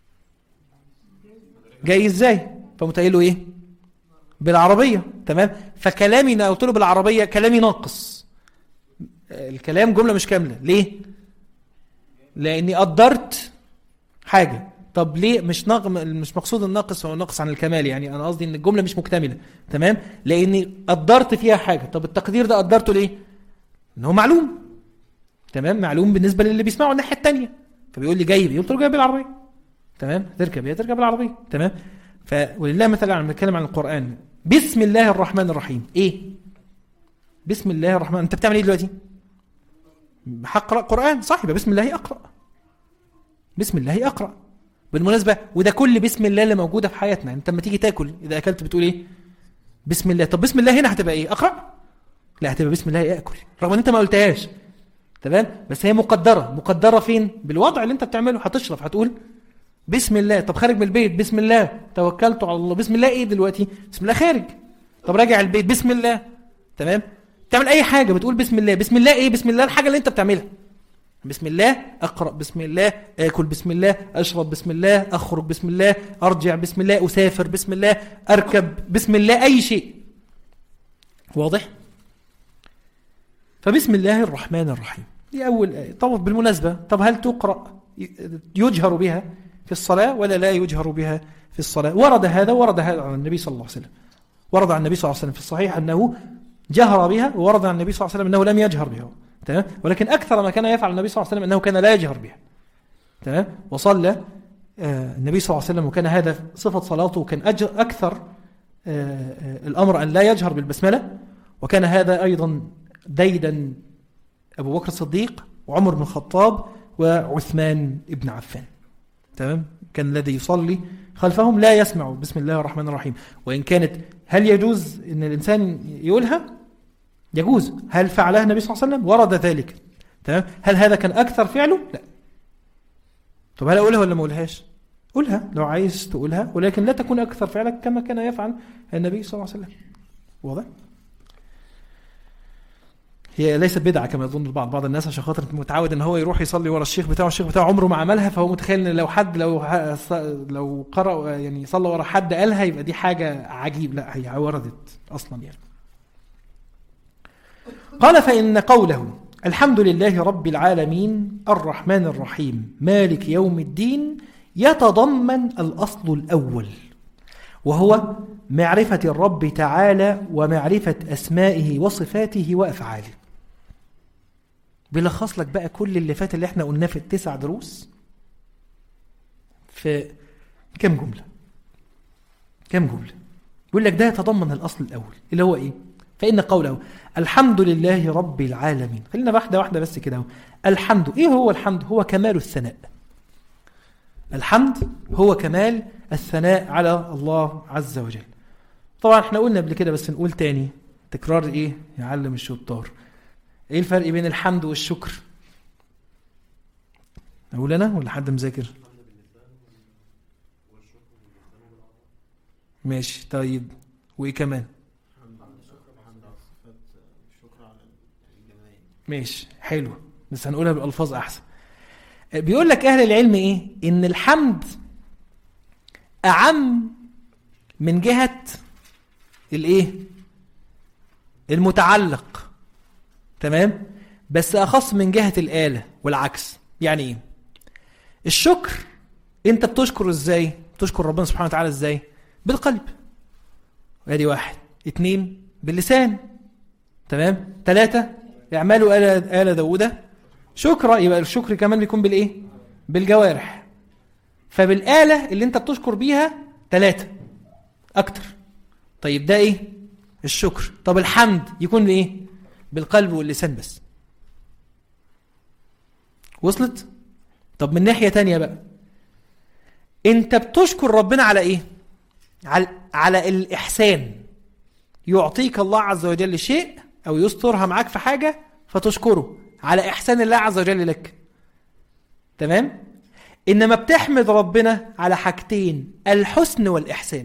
جاي إزاي؟ فمتقايل له إيه؟ بالعربية. تمام؟ فكلامي أنا قلت له بالعربية كلامي ناقص، الكلام جملة مش كاملة. ليه؟ لأني قدرت حاجة. طب ليه مش نغم مش مقصود الناقص هو ناقص عن الكمال، يعني أنا قصدي إن الجملة مش مكتملة. تمام؟ لأني قدرت فيها حاجة. طب التقدير ده قدرته ليه؟ إن هو معلوم. تمام؟ معلوم بالنسبة للي بيسمعه الناحية التانية، فبيقول لي جاي قلت له جاي بالعربية. تمام؟ تركب يا تركب بالعربية. تمام؟ فولله مثلا عم نتكلم عن القرآن بسم الله الرحمن الرحيم. إيه؟ بسم الله الرحمن، أنت بتعمل إيه دلوقتي؟ هقرأ قرآن، صح؟ يبقى بسم الله أقرأ. بسم الله أقرأ. بالمناسبة وده كل بسم الله اللي موجودة في حياتنا. أنت لما تيجي تاكل إذا أكلت بتقول إيه؟ بسم الله. طب بسم الله هنا هتبقى إيه؟ أقرأ؟ لا، هتبقى بسم الله أكل، رغم أن أنت ما قلتهاش. تمام؟ بس هي مقدرة. مقدرة فين؟ بالوضع اللي أنت بتعمله. هتشرب هتقول بسم الله. طب خارج من البيت بسم الله، توكلت على الله. بسم الله إيه دلوقتي؟ بسم الله خارج. طب راجع البيت بسم الله. تمام؟ تعمل أي حاجة بتقول بسم الله. بسم الله إيه؟ بسم الله الحاجة اللي أنت بتعملها. بسم الله أقرأ، بسم الله أكل، بسم الله أشرب، بسم الله أخرج، بسم الله أرجع، بسم الله أسافر، بسم الله أركب، بسم الله أي شيء. واضح؟ فبسم الله الرحمن الرحيم دي أول آية. طب بالمناسبة، طب هل تقرأ يجهر بها في الصلاة ولا لا يجهر بها في الصلاة؟ ورد هذا ورد هذا عن النبي صلى الله عليه وسلم. ورد عن النبي صلى الله عليه وسلم في الصحيح أنه جهر بها، وورد عن النبي صلى الله عليه وسلم أنه لم يجهر بها. تمام؟ ولكن أكثر ما كان يفعل النبي صلى الله عليه وسلم أنه كان لا يجهر بها. تمام؟ وصلى آه النبي صلى الله عليه وسلم وكان هذا صفة صلاته، وكان أكثر آه آه الأمر أن لا يجهر بالبسملة. وكان هذا أيضا ديدا أبو بكر الصديق وعمر بن الخطاب وعثمان بن عفان. تمام؟ كان الذي يصلي خلفهم لا يسمع بسم الله الرحمن الرحيم. وإن كانت هل يجوز أن الإنسان يقولها؟ يجوز. هل فعلها النبي صلى الله عليه وسلم؟ ورد ذلك. تمام؟ هل هذا كان أكثر فعله؟ لا. طب هل أقولها ولا ما أقولهاش؟ قولها لو عايز تقولها، ولكن لا تكون أكثر فعلك كما كان يفعل النبي صلى الله عليه وسلم. واضح؟ هي ليست بدعة كما يظن البعض بعض الناس، عشان خاطر متعود ان هو يروح يصلي ورا الشيخ بتاعه، الشيخ بتاعه عمره ما عملها، فهو متخيل ان لو حد لو لو قرأ يعني صلى ورا حد قالها يبقى دي حاجة عجيب. لا، هي وردت اصلا يعني. قال فإن قوله الحمد لله رب العالمين الرحمن الرحيم مالك يوم الدين يتضمن الأصل الأول، وهو معرفة الرب تعالى ومعرفة أسمائه وصفاته وأفعاله. بلخص لك بقى كل اللي فات اللي احنا قلناه في التسع دروس في كم جملة كم جملة يقول لك ده يتضمن الأصل الأول اللي هو إيه؟ فإن قوله الحمد لله رب العالمين، خلينا واحدة واحدة بس كده. الحمد إيه هو الحمد؟ هو كمال الثناء. الحمد هو كمال الثناء على الله عز وجل. طبعا احنا قلنا قبل كده بس نقول تاني، تكرار ايه يعلم الشطار. ايه الفرق بين الحمد والشكر؟ اقول انا ولا حد مذاكر؟ ماشي طيب، وايه كمان؟ ماشي حلو، بس هنقولها بالالفاظ احسن. بيقول لك اهل العلم ايه؟ ان الحمد اعم من جهة الايه؟ المتعلق، تمام، بس اخص من جهة الآلة والعكس. يعني ايه؟ الشكر انت بتشكر ازاي؟ بتشكر ربنا سبحانه وتعالى ازاي؟ بالقلب، ادي واحد. اتنين باللسان، تمام. ثلاثة اعملوا آل, آل داود شكرا، يبقى الشكر كمان بيكون بالايه؟ بالجوارح. فبالآلة اللي انت بتشكر بيها ثلاثة اكتر. طيب ده ايه؟ الشكر. طب الحمد يكون بايه؟ بالقلب واللسان بس. وصلت؟ طب من ناحية تانية بقى، انت بتشكر ربنا على ايه؟ على, على الإحسان. يعطيك الله عز وجل شيء او يسترها معاك في حاجة فتشكره على إحسان الله عز وجل لك، تمام. إنما بتحمد ربنا على حاجتين، الحسن والإحسان.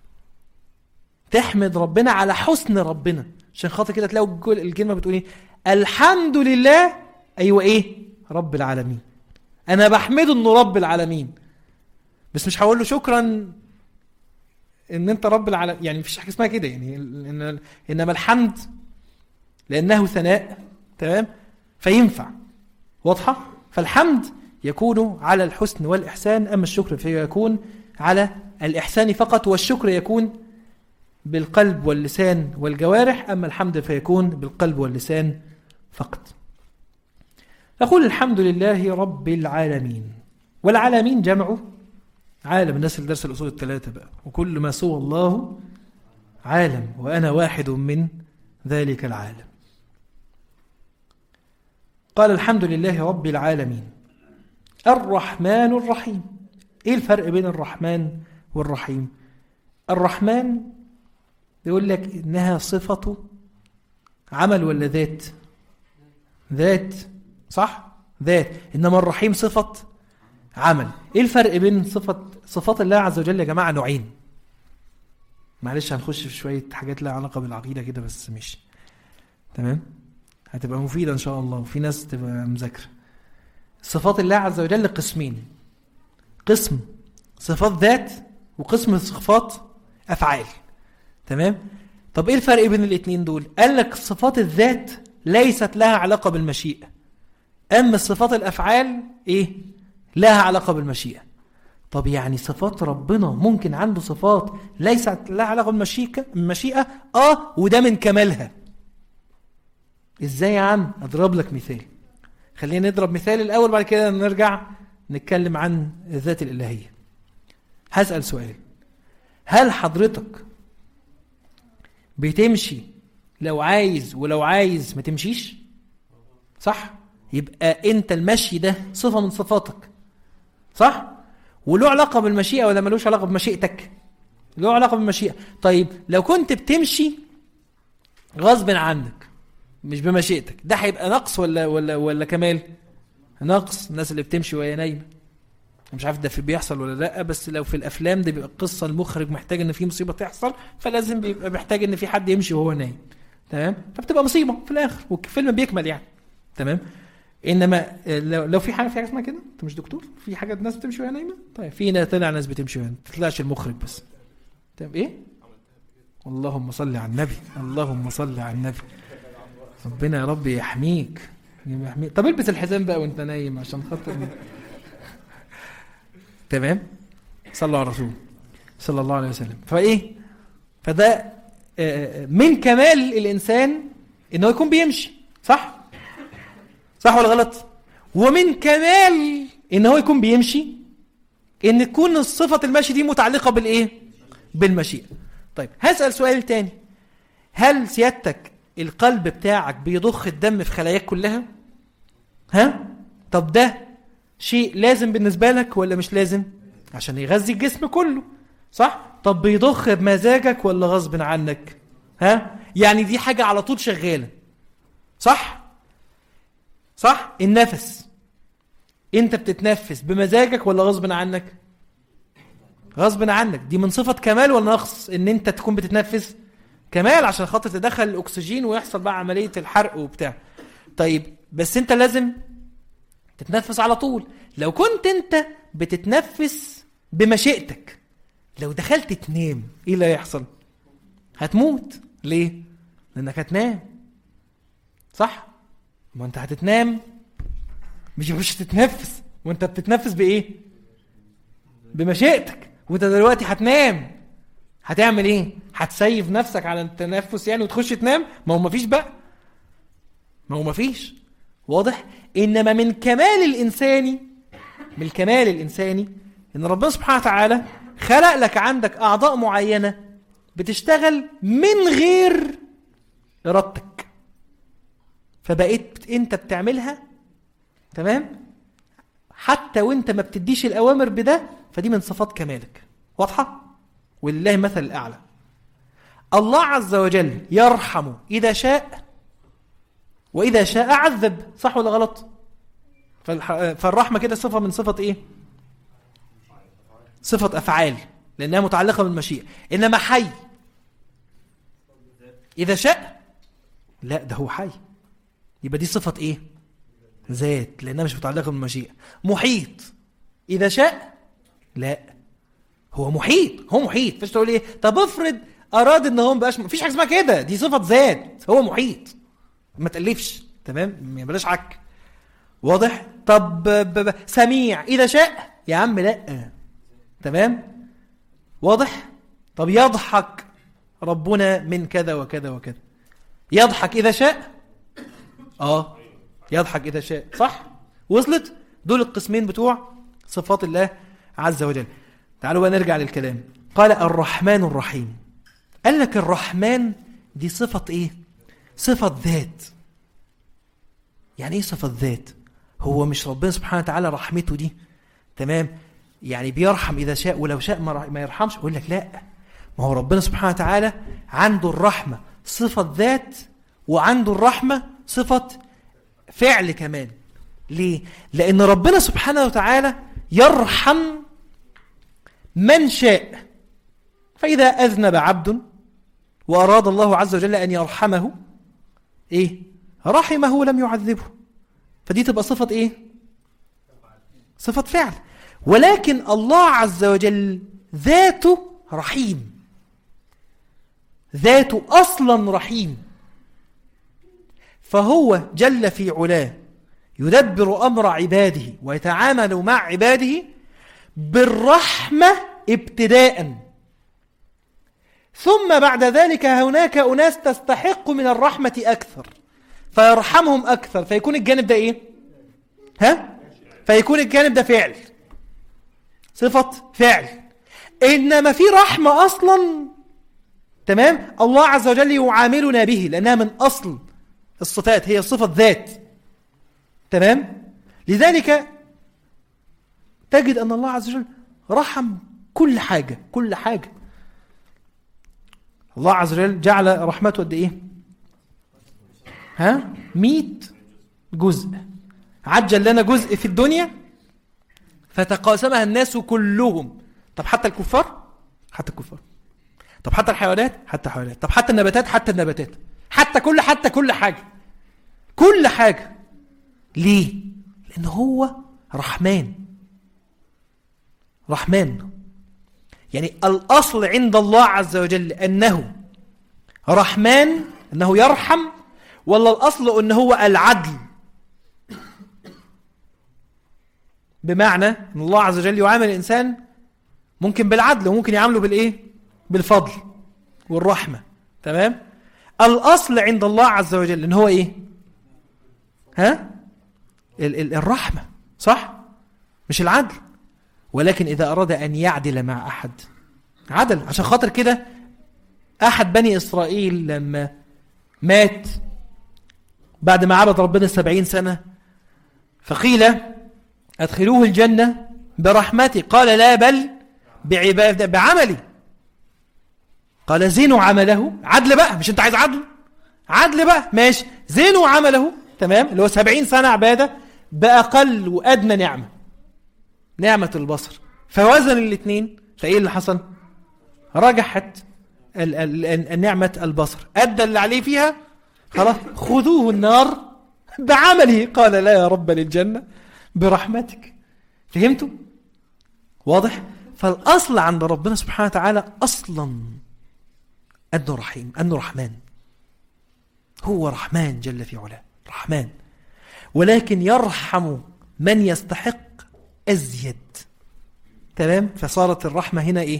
تحمد ربنا على حسن ربنا، عشان خاطر كده تلاقوا الكلمة بتقولي الحمد لله أيوة إيه؟ رب العالمين. أنا بحمده إنه رب العالمين، بس مش هقول له شكرا إن أنت رب العالمين، يعني مفيش حاجة اسمها كده يعني. إن إنما الحمد لأنه ثناء، تمام، فينفع. واضحة؟ فالحمد يكون على الحسن والإحسان، أما الشكر فيكون على الإحسان فقط، والشكر يكون بالقلب واللسان والجوارح، أما الحمد فيكون بالقلب واللسان فقط. نقول الحمد لله رب العالمين، والعالمين جمع عالم. الناس اللي درس الأصول الثلاثة بقى، وكل ما سوى الله عالم وأنا واحد من ذلك العالم. قال الحمد لله رب العالمين الرحمن الرحيم. ايه الفرق بين الرحمن والرحيم؟ الرحمن يقول لك انها صفة عمل ولا ذات؟ ذات، صح؟ ذات. انما الرحيم صفة عمل. ايه الفرق بين صفة صفات الله عز وجل يا جماعة؟ نوعين. معلش هنخش في شوية حاجات لها علاقة بالعقيدة كده بس مش تمام، هتبقى مفيدة ان شاء الله وفي ناس تبقى مذاكرة. صفات الله عز وجل قسمين، قسم صفات ذات وقسم صفات افعال، تمام. طب ايه الفرق بين الاثنين دول؟ قال لك صفات الذات ليست لها علاقة بالمشيئة، اما الصفات الافعال ايه؟ لها علاقة بالمشيئة. طب يعني صفات ربنا ممكن عنده صفات ليست لها علاقة بالمشيئة؟ اه، وده من كمالها. ازاي يا عم؟ اضرب لك مثال. خلينا نضرب مثال الاول بعد كده نرجع نتكلم عن الذات الالهيه. هسأل سؤال، هل حضرتك بتمشي لو عايز ولو عايز ما تمشيش؟ صح؟ يبقى انت المشي ده صفه من صفاتك، صح؟ وله علاقه بالمشيئه ولا ملوش علاقه بمشيئتك؟ له علاقه بالمشيئه. طيب لو كنت بتمشي غصب عنك مش بمشيئتك، ده هيبقى نقص ولا ولا ولا كمال؟ نقص. الناس اللي بتمشي وهي نايمه مش عارف ده في بيحصل ولا لا، بس لو في الافلام ده بيبقى قصه المخرج محتاج ان في مصيبه تحصل، فلازم بيبقى محتاج ان في حد يمشي وهو نايم، تمام، فبتبقى مصيبه في الاخر والفيلم بيكمل يعني، تمام. انما لو لو في حاجه في حاجه اسمها كده، انت مش دكتور، في حاجه الناس بتمشي وهي نايمه، طيب في ناس طلع ناس بتمشي وهي ما تطلعش المخرج بس، تمام. ايه اللهم صل على النبي، اللهم صل على النبي، ربنا يا رب يحميك يحميك. طب البس الحزام بقى وانت نايم عشان خاطر تمام. صلوا على الرسول صلى الله عليه وسلم. فايه فده من كمال الانسان انه يكون بيمشي صح صح ولا غلط؟ ومن كمال ان هو يكون بيمشي ان تكون الصفه المشي دي متعلقه بالايه؟ بالمشيئه. طيب هسال سؤال تاني، هل سيادتك القلب بتاعك بيضخ الدم في خلاياك كلها؟ ها؟ طب ده شيء لازم بالنسبه لك ولا مش لازم؟ عشان يغذي الجسم كله صح؟ طب بيضخ بمزاجك ولا غصب عنك؟ ها؟ يعني دي حاجه على طول شغاله صح؟ صح؟ النفس انت بتتنفس بمزاجك ولا غصب عنك؟ غصب عنك. دي من صفة كمال ولا نقص ان انت تكون بتتنفس؟ كمال عشان خاطر تدخل الاكسجين ويحصل بقى عملية الحرق وبتاع. طيب بس انت لازم تتنفس على طول. لو كنت انت بتتنفس بمشيئتك، لو دخلت تنام ايه اللي هيحصل؟ هتموت. ليه؟ لانك هتنام صح؟ ما انت هتتنام مش مش هتتنفس، وانت بتتنفس بايه؟ بمشيئتك. وانت دلوقتي هتنام هتعمل ايه؟ هتسيف نفسك على التنفس يعني وتخش تنام؟ ما هو مفيش بقى، ما هو مفيش. واضح؟ انما من كمال الانساني من الكمال الانساني ان ربنا سبحانه وتعالى خلق لك عندك اعضاء معينه بتشتغل من غير ارادتك، فبقيت انت بتعملها تمام حتى وانت ما بتديش الاوامر بده. فدي من صفات كمالك. واضحه؟ ولله مثل الاعلى. الله عز وجل يرحم اذا شاء واذا شاء عذب، صح ولا غلط؟ فالرحمه كده صفه من صفه ايه؟ صفه افعال لانها متعلقه بالمشيئه. انما حي اذا شاء لا، ده هو حي، يبقى دي صفه ايه؟ ذات لانها مش متعلقه بالمشيئه. محيط اذا شاء لا، هو محيط، هو محيط. فاش تقول ايه؟ طب افرض اراد ان هو ما بقاش، مفيش حاجه اسمها كده، دي صفه ذات، هو محيط، ما تالفش تمام، ما بلاش عك. واضح؟ طب ب ب سميع اذا شاء يا عم لا، تمام. واضح؟ طب يضحك ربنا من كذا وكذا وكذا، يضحك اذا شاء، اه يضحك اذا شاء، صح؟ وصلت؟ دول القسمين بتوع صفات الله عز وجل. تعالوا بقى نرجع للكلام. قال الرحمن الرحيم. قال لك الرحمن دي صفة ايه؟ صفة ذات. يعني ايه صفة ذات؟ هو مش ربنا سبحانه وتعالى رحمته دي تمام يعني بيرحم اذا شاء ولو شاء ما يرحمش؟ يقول لك لا، ما هو ربنا سبحانه وتعالى عنده الرحمة صفة ذات وعنده الرحمة صفة فعل كمان. ليه؟ لأن ربنا سبحانه وتعالى يرحم من شاء. فإذا أذنب عبد وأراد الله عز وجل أن يرحمه إيه؟ رحمه ولم يعذبه. فدي تبقى صفة إيه؟ صفة فعل. ولكن الله عز وجل ذاته رحيم، ذاته أصلا رحيم، فهو جل في علاه يدبر أمر عباده ويتعامل مع عباده بالرحمة ابتداء، ثم بعد ذلك هناك أناس تستحق من الرحمة أكثر فيرحمهم أكثر، فيكون الجانب ده إيه؟ ها؟ فيكون الجانب ده فعل، صفة فعل. إنما في رحمة أصلا تمام الله عز وجل يعاملنا به لأنها من أصل الصفات، هي صفة ذات تمام. لذلك تجد أن الله عز وجل رحم كل حاجة، كل حاجة. الله عز وجل جعل رحمته قد إيه؟ ها؟ مئة جزء. عجل لنا جزء في الدنيا فتقاسمها الناس كلهم. طب حتى الكفار؟ حتى الكفار. طب حتى الحيوانات؟ حتى الحيوانات. طب حتى النباتات؟ حتى النباتات. حتى كل حتى كل حاجة كل حاجة. ليه؟ لأن هو رحمن. رحمن يعني الأصل عند الله عز وجل أنه رحمن، أنه يرحم، ولا الأصل أنه هو العدل؟ بمعنى أن الله عز وجل يعامل الإنسان ممكن بالعدل وممكن يعامله بالإيه؟ بالفضل والرحمة. تمام؟ الأصل عند الله عز وجل أنه هو إيه؟ ها؟ ال- ال- الرحمة، صح؟ مش العدل. ولكن إذا أراد أن يعدل مع أحد عدل. عشان خاطر كده أحد بني إسرائيل لما مات بعد ما عبد ربنا سبعين سنة فقيل أدخلوه الجنة برحمتي، قال لا بل بعبادة بعملي. قال زينوا عمله. عدل بقى، مش أنت عايز عدل؟ عدل بقى ماشي، زينوا عمله. تمام، اللي هو سبعين سنة عبادة بأقل وأدنى نعمة، نعمة البصر. فوزن الاثنين، فإيه اللي حصل؟ رجحت ال- ال- النعمة البصر، أدى اللي عليه فيها، خلاص خذوه النار بعمله. قال لا يا رب للجنة برحمتك. فهمتوا؟ واضح؟ فالأصل عند ربنا سبحانه وتعالى أصلا أنه رحيم، أنه رحمن. هو رحمن جل في علاه، رحمن، ولكن يرحم من يستحق أزيد. تمام؟ فصارت الرحمة هنا إيه؟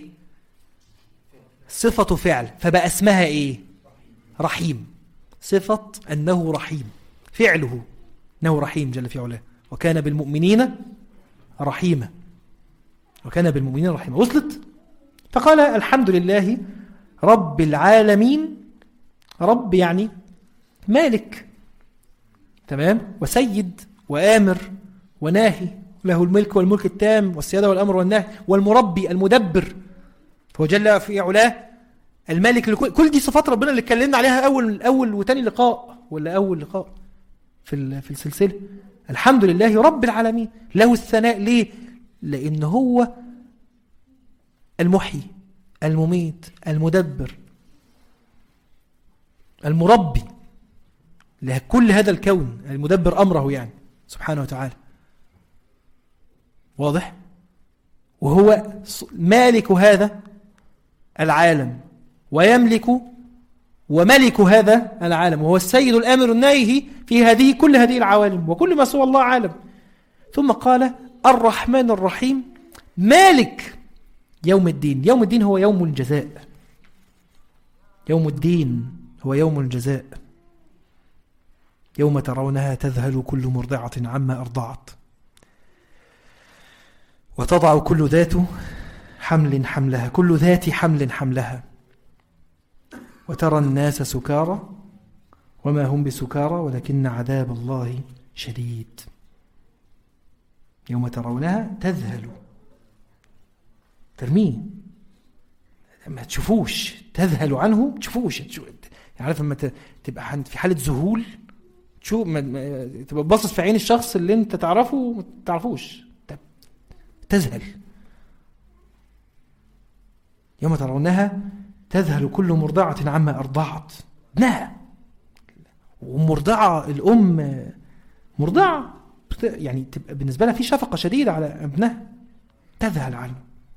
صفة فعل، فبقى اسمها إيه؟ رحيم. صفة أنه رحيم، فعله أنه رحيم جل في علاه. وكان بالمؤمنين رحيما، وكان بالمؤمنين رحيما. وصلت؟ فقال الحمد لله رب العالمين. رب يعني مالك، تمام، وسيد وآمر وناهي، له الملك والملك التام والسيادة والأمر والنهي، والمربي المدبر. هو جل في علاه المالك لكل. كل دي صفات ربنا اللي اتكلمنا عليها أول أول وتاني لقاء، ولا أول لقاء في في السلسلة. الحمد لله رب العالمين، له الثناء. ليه؟ لأن هو المحيي المميت المدبر المربي لكل هذا الكون، المدبر أمره يعني سبحانه وتعالى. واضح؟ وهو مالك هذا العالم ويملك وملك هذا العالم، وهو السيد الآمر الناهي في هذه كل هذه العوالم، وكل ما سوى الله عالم. ثم قال الرحمن الرحيم مالك يوم الدين. يوم الدين هو يوم الجزاء. يوم الدين هو يوم الجزاء. يوم ترونها تذهل كل مرضعة عما أرضعت وتضع كل ذات حمل حملها، كل ذات حمل حملها، وترى الناس سكارى وما هم بسكارى ولكن عذاب الله شديد. يوم ترونها تذهل، ترميه، ما تشوفوش، تذهل عنه، تشوفوش. عارف لما تبقى في حالة ذهول، تشوف تبقى باصص في عين الشخص اللي انت تعرفه وما تعرفوش، تذهل. يوم ترونها تذهل كل مرضعة عما أرضعت. ابنها، ومرضعة الأم مرضعة يعني تبقى بالنسبة لها في شفقة شديدة على ابنها، تذهل عنه.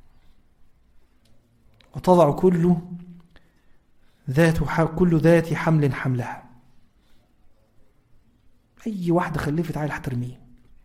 وتضع كل ذات كل ذات حمل حملها. أي واحدة خلفت عيل هترميه.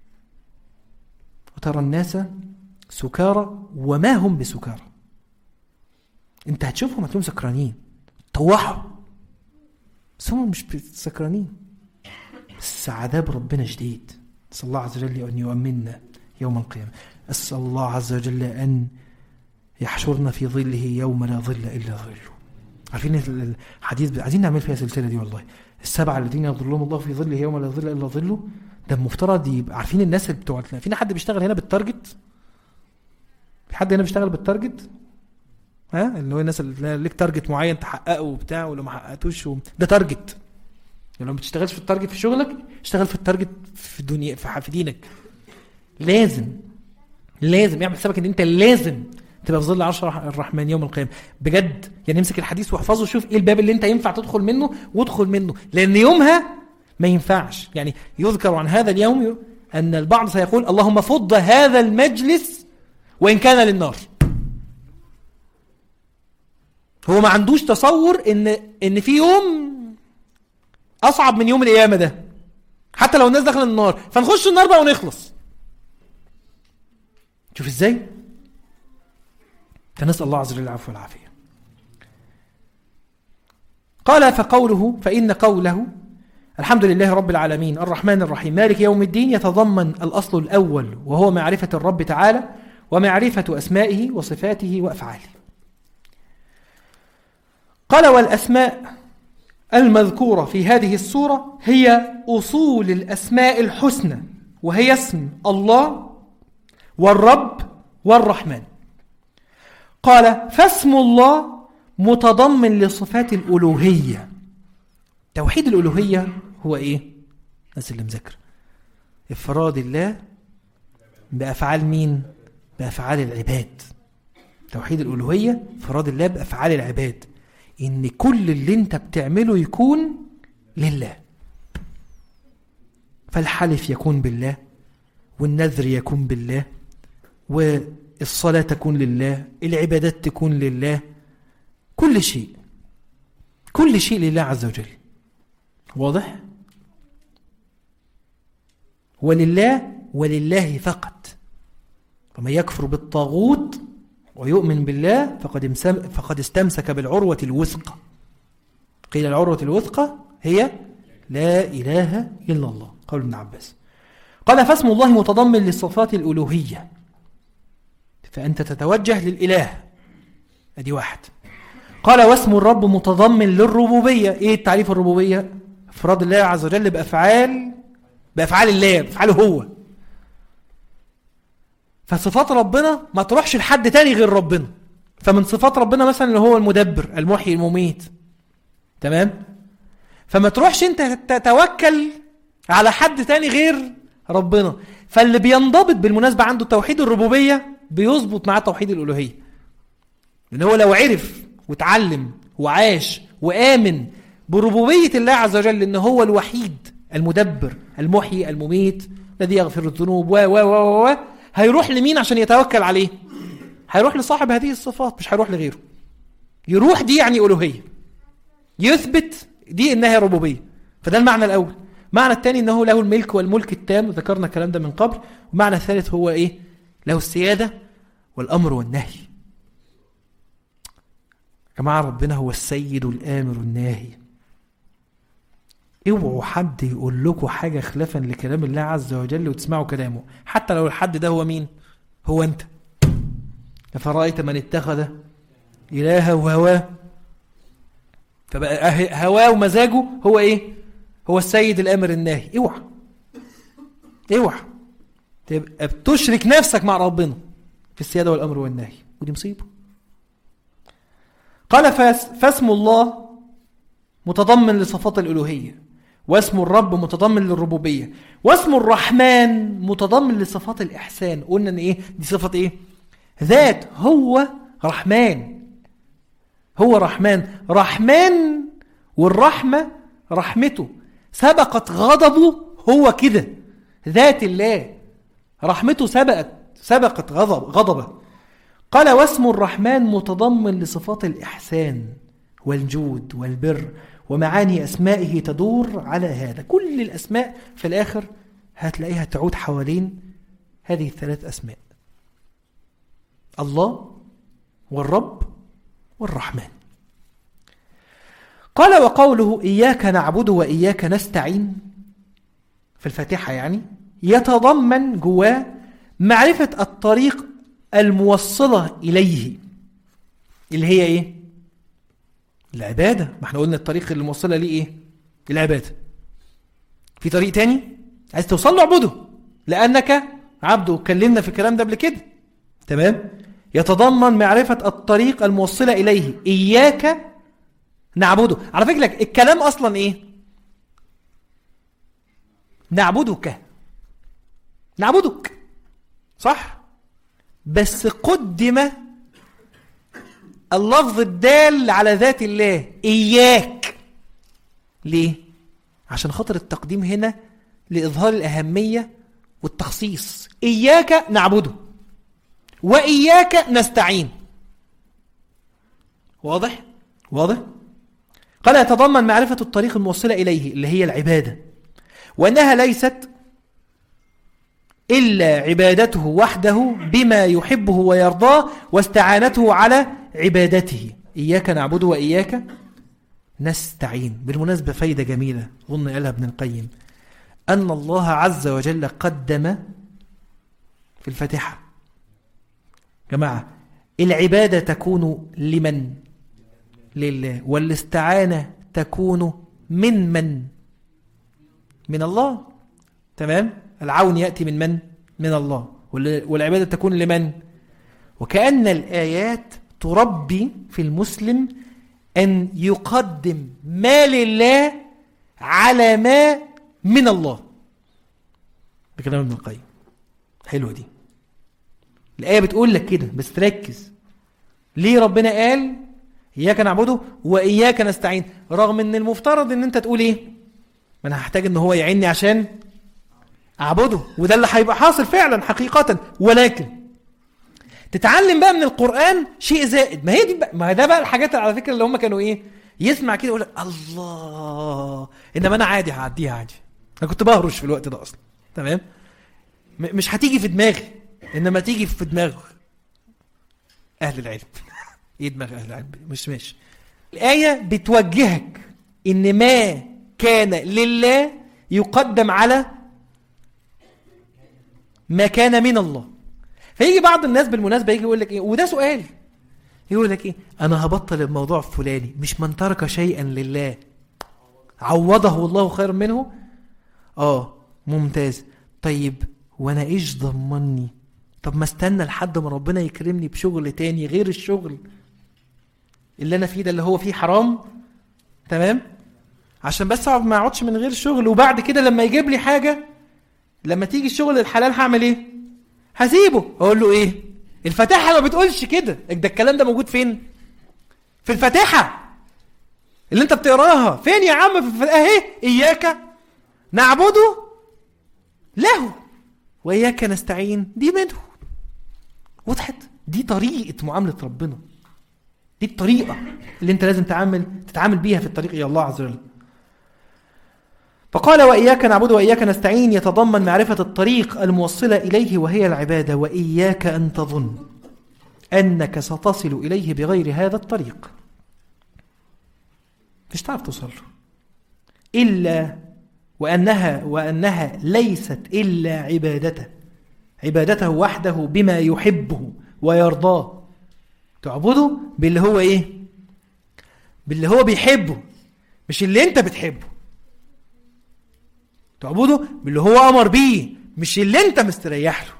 وترى الناس سكارى وما هم بسكارى. انت هتشوفهم هتلاقيهم سكرانين، طوحوا، بس هم مش سكرانين، بس عذاب ربنا شديد. أسأل الله عز وجل أن يؤمننا يوم القيامة. أسأل الله عز وجل أن يحشرنا في ظله يوم لا ظل إلا ظله. عارفين الحديث عايزين نعمل فيها سلسلة دي والله، السبعة الذين يظلهم الله في ظله يوم لا ظل إلا ظله. ده المفترض يبقى عارفين الناس اللي بتوع. فينا حد بيشتغل هنا بالتارجت؟ في حد هنا بيشتغل بالتارجت؟ ها، اللي هو الناس اللي ليك تارجت معين تحققه وبتاع، ولو ما حققتوش و... ده تارجت. يعني لو ما بتشتغلش في التارجت في شغلك، اشتغل في التارجت في الدنيا، في دينك. لازم لازم اعمل حسابك ان انت لازم تبقى في ظل عرش الرحمن يوم القيامه بجد. يعني امسك الحديث واحفظه، شوف ايه الباب اللي انت ينفع تدخل منه وادخل منه، لان يومها ما ينفعش. يعني يذكر عن هذا اليوم ان البعض سيقول اللهم فض هذا المجلس وان كان للنار. هو ما عندوش تصور ان ان في يوم اصعب من يوم القيامه ده، حتى لو الناس دخلت النار فنخش النار بقى ونخلص. شوف ازاي. فنسأل الله عز وجل العفو والعافية. قال فقوله فإن قوله الحمد لله رب العالمين الرحمن الرحيم مالك يوم الدين يتضمن الأصل الأول، وهو معرفة الرب تعالى ومعرفة أسمائه وصفاته وأفعاله. قال والأسماء المذكورة في هذه السورة هي أصول الأسماء الحسنى، وهي اسم الله والرب والرحمن. قال فاسم الله متضمن لصفات الألوهية. توحيد الألوهية هو إيه؟ الناس اللي مذاكر إفراد الله بأفعال مين؟ بأفعال العباد. توحيد الألوهية إفراد الله بأفعال العباد، إن كل اللي انت بتعمله يكون لله. فالحلف يكون بالله، والنذر يكون بالله، والصلاة تكون لله، العبادات تكون لله، كل شيء كل شيء لله عز وجل. واضح؟ ولله ولله فقط. ومن يكفر بالطاغوت ويؤمن بالله فقد فقد استمسك بالعروة الوثقى. قيل العروة الوثقى هي لا إله إلا الله، قول ابن عباس. قال فاسم الله متضمن للصفات الألوهية، فأنت تتوجه للإله، أدي واحد. قال واسم الرب متضمن للربوبية. إيه التعريف الربوبية؟ إفراد الله عز وجل بأفعال بأفعال الله، بأفعاله هو. فصفات ربنا ما تروحش لحد تاني غير ربنا. فمن صفات ربنا مثلا اللي هو المدبر المحيي المميت، تمام؟ فما تروحش انت تتوكل على حد تاني غير ربنا. فاللي بينضبط بالمناسبة عنده توحيد الربوبية بيظبط معاه توحيد الألوهية، لأن هو لو عرف وتعلم وعاش وآمن بربوبية الله عز وجل إن هو الوحيد المدبر المحيي المميت الذي يغفر الذنوب و و و و هيروح لمين عشان يتوكل عليه؟ هيروح لصاحب هذه الصفات، مش هيروح لغيره. يروح دي يعني ألوهية، يثبت دي إنها ربوبية. فده المعنى الأول. معنى الثاني إنه له الملك والملك التام، وذكرنا الكلام ده من قبل. ومعنى الثالث هو إيه؟ له السيادة والأمر والنهي. جماعة ربنا هو السيد الآمر الناهي. اوعوا حد يقول لكم حاجة خلافا لكلام الله عز وجل وتسمعوا كلامه، حتى لو الحد ده هو مين؟ هو أنت. أفرأيت من اتخذ إلهه هواه، فبقى هواه ومزاجه هو إيه؟ هو السيد الآمر الناهي. اوعى اوعى تبقى بتشرك نفسك مع ربنا في السيادة والأمر والنهي، ودي مصيبة. قال فاسم الله متضمن لصفات الألوهية، واسم الرب متضمن للربوبية، واسم الرحمن متضمن لصفات الإحسان. قلنا ان ايه دي؟ صفة ايه؟ ذات. هو رحمن، هو رحمن رحمن والرحمة رحمته سبقت غضبه. هو كده ذات الله، رحمته سبقت سبقت غضب غضبه. قال واسم الرحمن متضمن لصفات الإحسان والجود والبر، ومعاني أسمائه تدور على هذا. كل الأسماء في الآخر هتلاقيها تعود حوالين هذه الثلاث أسماء: الله والرب والرحمن. قال وقوله إياك نعبد وإياك نستعين في الفاتحة يعني يتضمن جواه معرفة الطريق الموصلة إليه، اللي هي إيه؟ العبادة. ما احنا قلنا الطريق اللي موصلة ليه إيه؟ العبادة. في طريق تاني عايز توصل له اعبده لأنك عبده، كلمنا في الكلام ده قبل كده، تمام؟ يتضمن معرفة الطريق الموصلة إليه. إياك نعبده. على فكرة الكلام أصلا إيه؟ نعبدك، نعبدك، صح؟ بس قدم اللفظ الدال على ذات الله إياك. ليه؟ عشان خاطر التقديم هنا لإظهار الأهمية والتخصيص. إياك نعبده وإياك نستعين. واضح؟ واضح؟ قال يتضمن معرفة الطريق الموصلة إليه اللي هي العبادة، وأنها ليست إلا عبادته وحده بما يحبه ويرضاه واستعانته على عبادته. إياك نعبد وإياك نستعين. بالمناسبة فايدة جميلة ظن قالها ابن القيم، أن الله عز وجل قدم في الفاتحة جماعة العبادة تكون لمن؟ لله، والاستعانة تكون من من؟ من الله. تمام؟ العون يأتي من من؟ من الله، والعبادة تكون لمن؟ وكأن الآيات تربي في المسلم أن يقدم ما لله على ما من الله. بكلام ابن القيم. حلوة دي الآية بتقول لك كده، بس تركز ليه ربنا قال إياك نعبده وإياك نستعين، رغم أن المفترض أن أنت تقول إيه؟ ما أنا هحتاج أن هو يعيني عشان أعبده، وده اللي هيبقى حاصل فعلا حقيقة. ولكن تتعلم بقى من القرآن شيء زائد. ما هي دي بقى، ما ده بقى الحاجات على فكرة اللي هم كانوا إيه، يسمع كده يقول لك الله، إنما أنا عادي هعديها عادي، أنا كنت بهرش في الوقت ده أصلا. تمام؟ مش هتيجي في دماغي، إنما تيجي في دماغ أهل العلم. إيه دماغ أهل العلم؟ مش ماشي. الآية بتوجهك إن ما كان لله يقدم على ما كان من الله. فيجي بعض الناس بالمناسبة يجي يقول لك إيه، وده سؤال، يقول لك إيه، أنا هبطل الموضوع الفلاني، مش من ترك شيئا لله عوضه الله خير منه. آه ممتاز. طيب وأنا إيش ضمني؟ طب ما استنى لحد ما ربنا يكرمني بشغل تاني غير الشغل اللي أنا فيه ده اللي هو فيه حرام. تمام؟ عشان بس ما أقعدش من غير شغل، وبعد كده لما يجيب لي حاجة، لما تيجي الشغل الحلال هعمل إيه؟ هسيبه. أقول له إيه؟ الفاتحة ما بتقولش كده. ده الكلام ده موجود فين؟ في الفاتحة اللي انت بتقراها. فين يا عم في الفاتحة؟ اهي إياك نعبده له وإياك نستعين دي منه. وضحت؟ دي طريقة معاملة ربنا، دي الطريقة اللي انت لازم تعامل تتعامل بيها في الطريق إلى الله عز وجل. فقال وإياك نعبد وإياك نستعين يتضمن معرفة الطريق الموصلة إليه وهي العبادة، وإياك أن تظن أنك ستصل إليه بغير هذا الطريق، مش تعرف توصل له إلا وأنها وأنها ليست إلا عبادته عبادته وحده بما يحبه ويرضاه. تعبده باللي هو إيه؟ باللي هو بيحبه، مش اللي أنت بتحبه. تعبده باللي هو أمر بيه، مش اللي أنت مستريح له.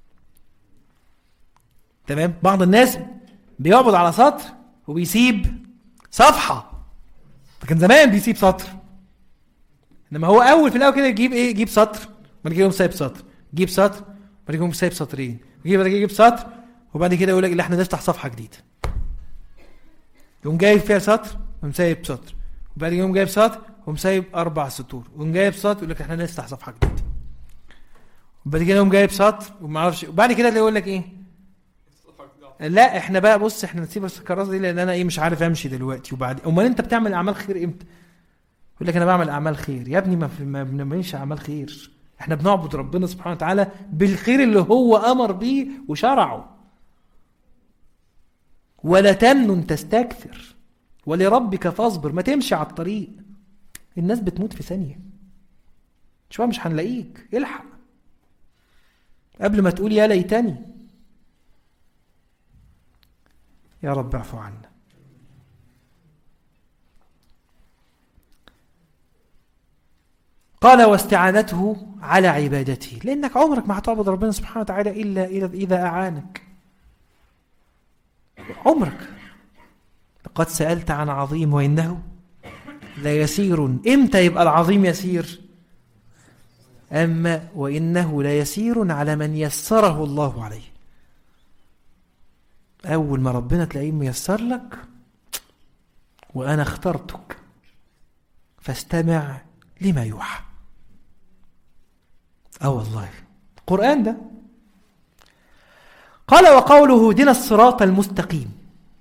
تمام؟ بعض الناس بيعبد على سطر وبيسيب صفحة، فكان زمان بيسيب سطر، انما هو اول في الاول كده يجيب ايه؟ يجيب سطر، بعد كده يقوم سايب سطر، يجيب سطر، بعد كده يقوم سايب سطرين، يجيب بعد كده يجيب سطر، وبعد كده يقول لك لا احنا نفتح صفحة جديدة. يقوم جايب فيها سطر ومسايب سطر، وبعد كده يقوم جايب سطر ومسايب اربع سطور، ويقوم جايب سطر يقول لك احنا نفتح صفحة جديدة، وبعد كده يقوم جايب سطر وما اعرفش، وبعد كده يقول لك ايه؟ لا احنا بقى بص احنا نسيب الكراسه دي لان انا ايه مش عارف امشي دلوقتي. وبعد امال انت بتعمل اعمال خير امتى؟ يقول لك انا بعمل اعمال خير. يا ابني ما بنعملش اعمال خير، احنا بنعبد ربنا سبحانه وتعالى بالخير اللي هو امر بيه وشرعه. ولا تمنن تستكثر ولربك فاصبر. ما تمشي على الطريق، الناس بتموت في ثانيه، شويه مش هنلاقيك. الحق قبل ما تقول يا ليتني. يا رب اعفو عنا. قال واستعانته على عبادته، لأنك عمرك ما هتعبد ربنا سبحانه وتعالى إلا إذا أعانك. عمرك. لقد سألت عن عظيم وإنه لا يسير. إمتى يبقى العظيم يسير؟ أما وإنه لا يسير على من يسره الله عليه. أول ما ربنا تلاقيه ميسر لك، وأنا اخترتك فاستمع لما يوحى. اه والله القرآن ده. قال وقوله اهدنا الصراط المستقيم.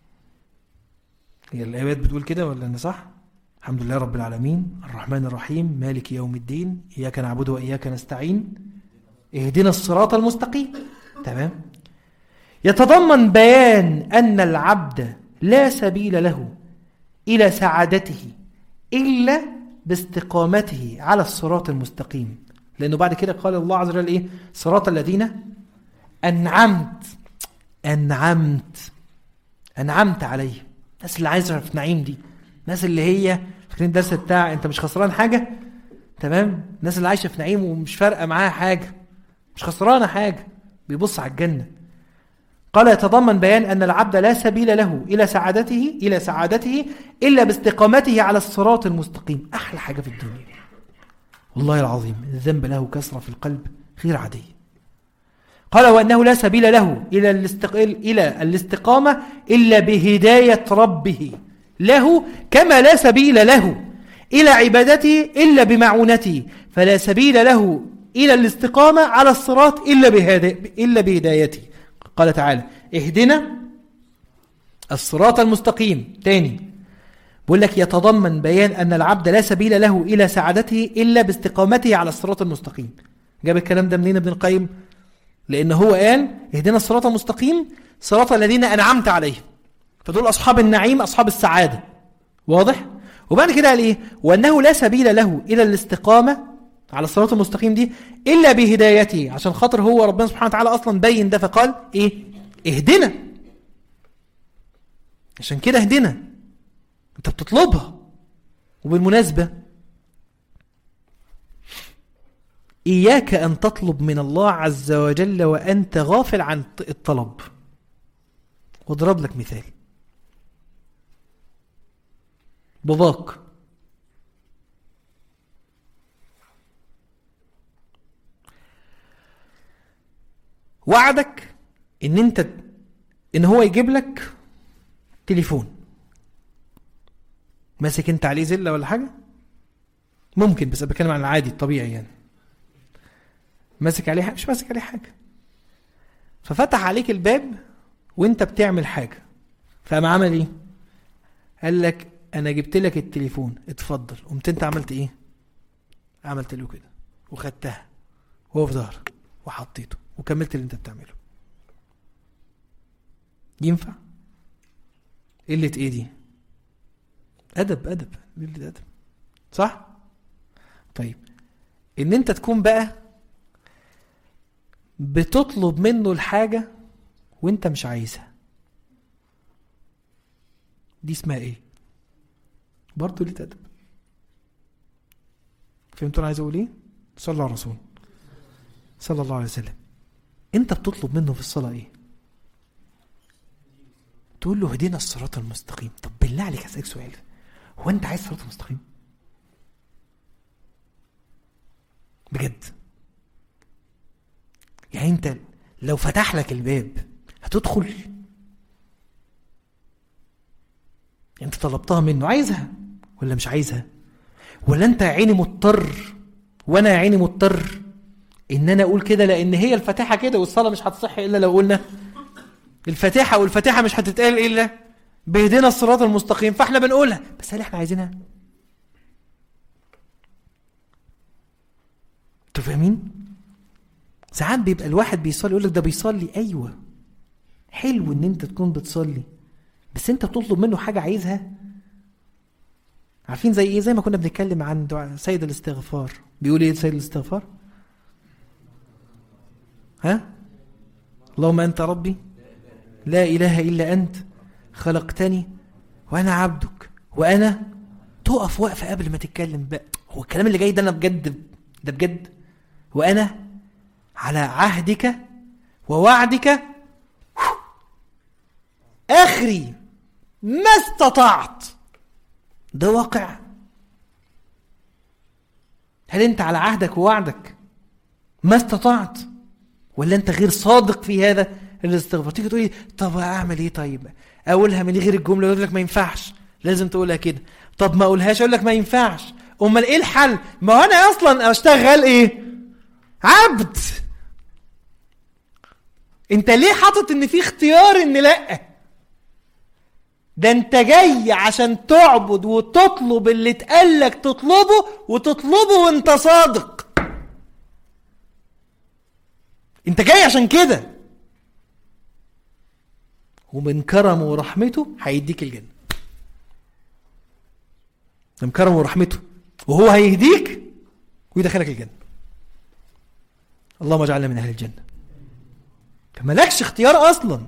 هي الآيات بتقول كده ولا أنا صح؟ الحمد لله رب العالمين الرحمن الرحيم مالك يوم الدين إياك نعبد وإياك نستعين اهدنا الصراط المستقيم. تمام. يتضمن بيان أن العبد لا سبيل له إلى سعادته إلا باستقامته على الصراط المستقيم، لأنه بعد كده قال الله عز وجل إيه؟ صراط الذين أنعمت أنعمت أنعمت عليه. الناس اللي عايزة في نعيم دي، الناس اللي هي فاكرين الدرس بتاع أنت مش خسران حاجة. تمام. الناس اللي عايشة في نعيم ومش فارقة معاها حاجة، مش خسرانة حاجة، بيبص على الجنة. قال يتضمن بيان أن العبد لا سبيل له إلى سعادته إلى سعادته إلا باستقامته على الصراط المستقيم. أحلى حاجة في الدنيا والله العظيم، الذنب له كسرة في القلب غير عادية. قال وأنه لا سبيل له إلى الاستقل إلى الاستقامة إلا بهداية ربه له، كما لا سبيل له إلى عبادته إلا بمعونته، فلا سبيل له إلى الاستقامة على الصراط إلا إلا بهدايته. قال تعالى اهدنا الصراط المستقيم. تاني بقول لك يتضمن بيان أن العبد لا سبيل له إلى سعادته إلا باستقامته على الصراط المستقيم. جاب الكلام ده منين ابن القيم؟ لأن هو قال اهدنا الصراط المستقيم صراط الذين أنعمت عليهم، فدول أصحاب النعيم أصحاب السعادة. واضح؟ وبعد كده قال إيه؟ وأنه لا سبيل له إلى الاستقامة على الصراط المستقيم دي إلا بهدايته، عشان خاطر هو ربنا سبحانه وتعالى أصلا بين ده فقال إيه؟ اهدنا. عشان كده اهدنا أنت بتطلبها. وبالمناسبة إياك أن تطلب من الله عز وجل وأنت غافل عن الطلب. واضرب لك مثال. باباك وعدك ان انت ان هو يجيب لك تليفون، ماسك انت عليه زلة ولا حاجة ممكن، بس بتكلم عن العادي الطبيعي يعني، ماسك عليه حاجة مش ماسك عليه حاجة، ففتح عليك الباب وانت بتعمل حاجة، فقام عمل ايه؟ قال لك انا جبت لك التليفون اتفضل. قمت انت عملت ايه؟ عملت له كده وخدتها وهو في ظهرك وحطيته وكملت اللي انت بتعمله. ينفع؟ قلة ايه دي؟ ادب ادب قلة ادب، صح؟ طيب ان انت تكون بقى بتطلب منه الحاجة وانت مش عايزها، دي اسمها ايه؟ برضو قلة ادب. فهمتوا انا عايز اقول ايه؟ صلى على الرسول صلى الله عليه وسلم. انت بتطلب منه في الصلاة ايه؟ تقول له هدينا الصراط المستقيم. طب بالله عليك هسألك سؤال، هو انت عايز الصراط المستقيم؟ بجد يعني انت لو فتح لك الباب هتدخل؟ انت طلبتها منه، عايزها ولا مش عايزها؟ ولا انت يا عيني مضطر وانا يا عيني مضطر ان انا اقول كده لان هي الفاتحه كده، والصلاه مش هتصح الا لو قلنا الفاتحه، والفاتحه مش هتتقال الا بهدنا الصراط المستقيم، فاحنا بنقولها. بس هل احنا عايزينها؟ انتوا فاهمين؟ ساعات بيبقى الواحد بيصلي يقول لك ده بيصلي، ايوه حلو ان انت تكون بتصلي، بس انت بتطلب منه حاجه عايزها. عارفين زي ايه؟ زي ما كنا بنتكلم عن دعاء سيد الاستغفار. بيقول ايه سيد الاستغفار؟ ها؟ اللهم انت ربي لا اله الا انت خلقتني وانا عبدك وانا تقف وقفه قبل ما تتكلم بقى. هو الكلام اللي جاي ده انا بجد ده بجد؟ وانا على عهدك ووعدك اخري ما استطعت. ده واقع. هل انت على عهدك ووعدك ما استطعت، ولا انت غير صادق في هذا؟ الاستغفار. تيجي تقولي طب اعمل ايه؟ طيب اقولها من غير الجمله؟ يقول لك ما ينفعش، لازم تقولها كده. طب ما اقولهاش؟ اقول لك ما ينفعش. امال ايه الحل؟ ما هو انا اصلا اشتغل ايه؟ عبد. انت ليه حاطط ان في اختيار ان لا؟ ده انت جاي عشان تعبد وتطلب اللي اتقالك تطلبه، وتطلبه وانت صادق. انت جاي عشان كده، ومن كرمه ورحمته هيديك الجنة. من كرمه ورحمته، وهو هيهديك ويدخلك الجنة. اللهم اجعلنا من اهل الجنة. فمالكش اختيار اصلا،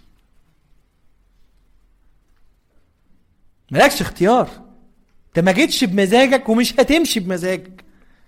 مالكش اختيار. انت ما جيتش بمزاجك ومش هتمشي بمزاجك.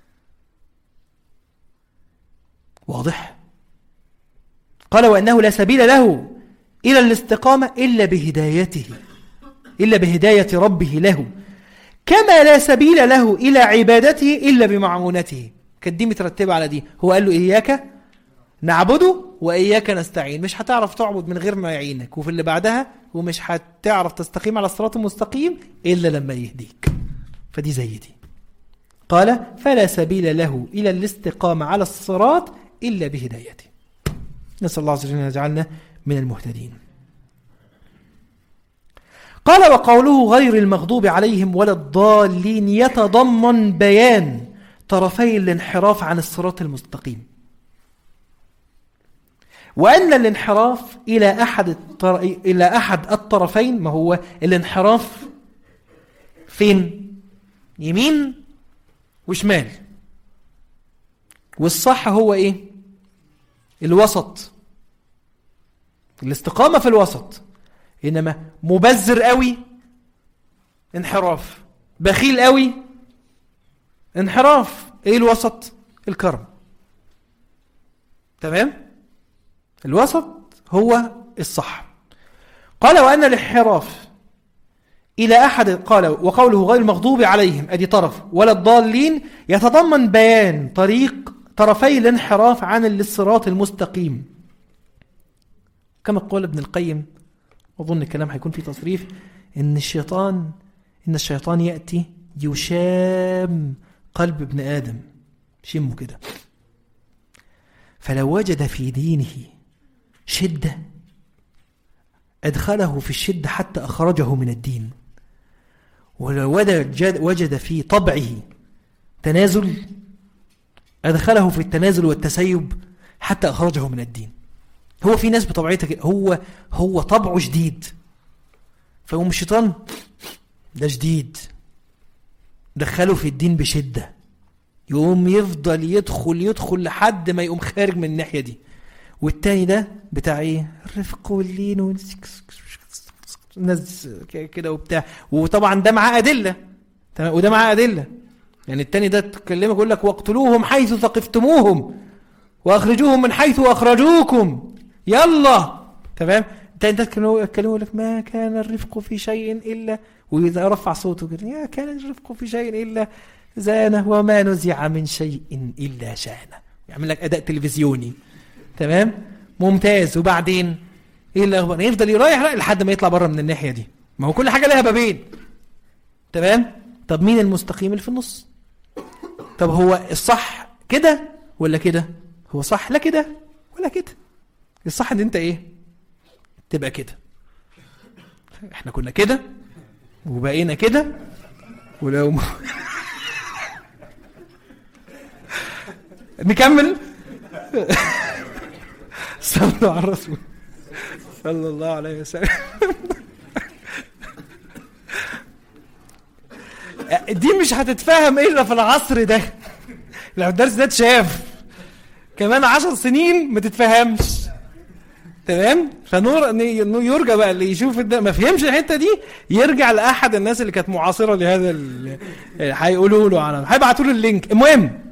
واضح؟ قال وأنه لا سبيل له إلى الاستقامة إلا بهدايته، إلا بهداية ربه له، كما لا سبيل له إلى عبادته إلا بمعونته. كانت دي مترتبة على دي. هو قال له إياك نعبده وإياك نستعين. مش هتعرف تعبد من غير ما يعينك، وفي اللي بعدها ومش هتعرف تستقيم على الصراط المستقيم إلا لما يهديك. فدي زي دي. قال فلا سبيل له إلى الاستقامة على الصراط إلا بهدايته. نسأل الله عز وجل أن يجعلنا من المهتدين. قال وقوله غير المغضوب عليهم ولا الضالين يتضمن بيان طرفي الانحراف عن الصراط المستقيم، وأن الانحراف إلى أحد الطر... إلى أحد الطرفين. ما هو الانحراف فين؟ يمين وشمال، والصح هو إيه؟ الوسط. الاستقامة في الوسط. إنما مبذر قوي انحراف، بخيل قوي انحراف. إيه الوسط؟ الكرم. تمام؟ الوسط هو الصح. قال وأن الانحراف إلى أحد، قال وقوله غير المغضوب عليهم أدي طرف، ولا الضالين يتضمن بيان طريق طرفي الانحراف عن الصراط المستقيم. كما قال ابن القيم، أظن الكلام هيكون في تصريف، إن الشيطان إن الشيطان يأتي يشام قلب ابن آدم، شمه كده، فلو وجد في دينه شدة أدخله في الشدة حتى أخرجه من الدين، ولو وجد في طبعه تنازل أدخله في التنازل والتسيب حتى أخرجه من الدين. هو في ناس بطبيعتها كده، هو هو طبعه شديد، فيقوم الشيطان ده شديد دخله في الدين بشدة، يقوم يفضل يدخل يدخل لحد ما يقوم خارج من الناحية دي. والتاني ده بتاع ايه؟ الرفق واللين والناس كده وبتاع، وطبعا ده معاه أدلة، وده معاه أدلة. يعني التاني ده تكلمك يقول لك واقتلوهم حيث ثقفتموهم واخرجوهم من حيث اخرجوكم، يلا تمام. التاني ده تكلمه يقول لك ما كان الرفق في شيء الا، واذا رفع صوته كده يا كان الرفق في شيء الا زانه وما نزع من شيء الا شانه، يعمل لك اداء تلفزيوني. تمام ممتاز. وبعدين ايه الاخبار؟ يفضل يرايح لحد ما يطلع بره من الناحيه دي. ما هو كل حاجه لها بابين. تمام. طب مين المستقيم اللي في النص؟ طب هو الصح كده ولا كده؟ هو صح لا كده ولا كده. الصح ان انت ايه؟ تبقى كده. احنا كنا كده وبقينا كده، ولو م... نكمل. صلوا على الرسول صلى الله عليه وسلم. دي مش هتتفهم الا في العصر ده. لو الدرس ده اتشاف كمان عشر سنين ما تتفهمش. تمام. فنور يرجع بقى اللي يشوف ده ما فهمش الحته دي يرجع لاحد الناس اللي كانت معاصره لهذا، هيقولوا له على هيبعتوا له اللينك. المهم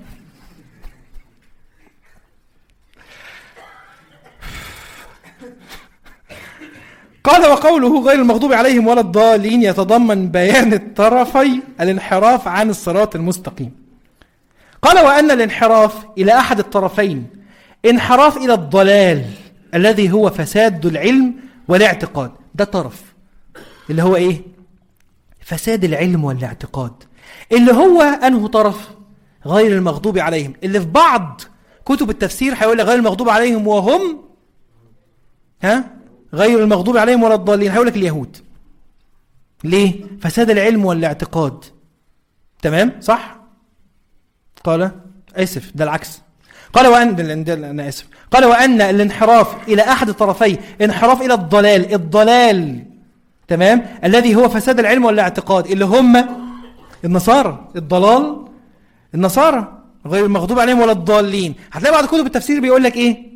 قال وقوله غير المغضوب عليهم ولا الضالين يتضمن بيان الطرفي الانحراف عن الصراط المستقيم. قال وأن الانحراف إلى أحد الطرفين انحراف إلى الضلال الذي هو فساد العلم والاعتقاد. ده طرف اللي هو ايه؟ فساد العلم والاعتقاد، اللي هو انه طرف غير المغضوب عليهم، اللي في بعض كتب التفسير هيقول لك غير المغضوب عليهم وهم ها غير المغضوب عليهم ولا الضالين، هيقول لك اليهود. ليه؟ فساد العلم والاعتقاد. تمام صح؟ قال اسف ده العكس. قال وان انا اسف قال وان الانحراف الى احد طرفي، انحراف الى الضلال، الضلال تمام الذي هو فساد العلم والاعتقاد، اللي هم النصارى، الضلال النصارى غير المغضوب عليهم ولا الضالين. هتلاقي بعض كتب التفسير بيقول لك ايه؟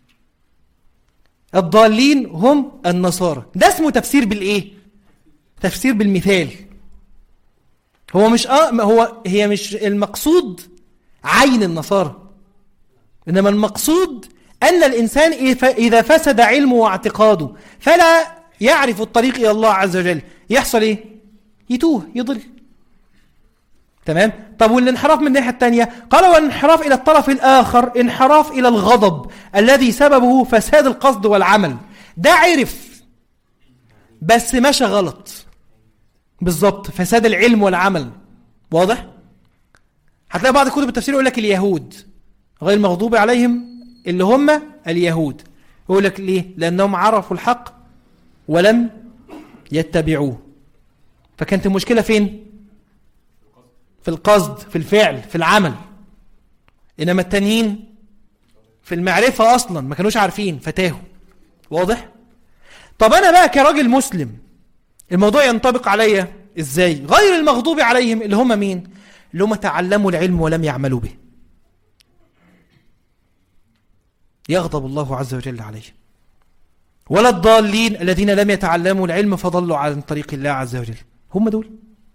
الضالين هم النصارى. ده اسمه تفسير بالايه؟ تفسير بالمثال. هو مش اه هو هي مش المقصود عين النصارى، انما المقصود ان الانسان اذا فسد علمه واعتقاده فلا يعرف الطريق الى الله عز وجل، يحصل ايه؟ يتوه، يضل. تمام؟ طب والانحراف من الناحيه الثانيه؟ قال والانحراف الى الطرف الاخر انحراف الى الغضب الذي سببه فساد القصد والعمل. ده عرف بس مشى غلط. بالظبط، فساد العلم والعمل. واضح؟ هتلاقي بعض كتب التفسير يقول لك اليهود غير المغضوب عليهم، اللي هم اليهود. يقول لك ليه؟ لانهم عرفوا الحق ولم يتبعوه. فكانت المشكله فين؟ في القصد، في الفعل، في العمل. انما التانيين في المعرفه اصلا ما كانوش عارفين فتاهوا. واضح؟ طب انا بقى كراجل مسلم الموضوع ينطبق عليا ازاي؟ غير المغضوب عليهم اللي هم مين؟ اللي هم تعلموا العلم ولم يعملوا به، يغضب الله عز وجل عليه. ولا الضالين الذين لم يتعلموا العلم فضلوا عن طريق الله عز وجل، هم دول.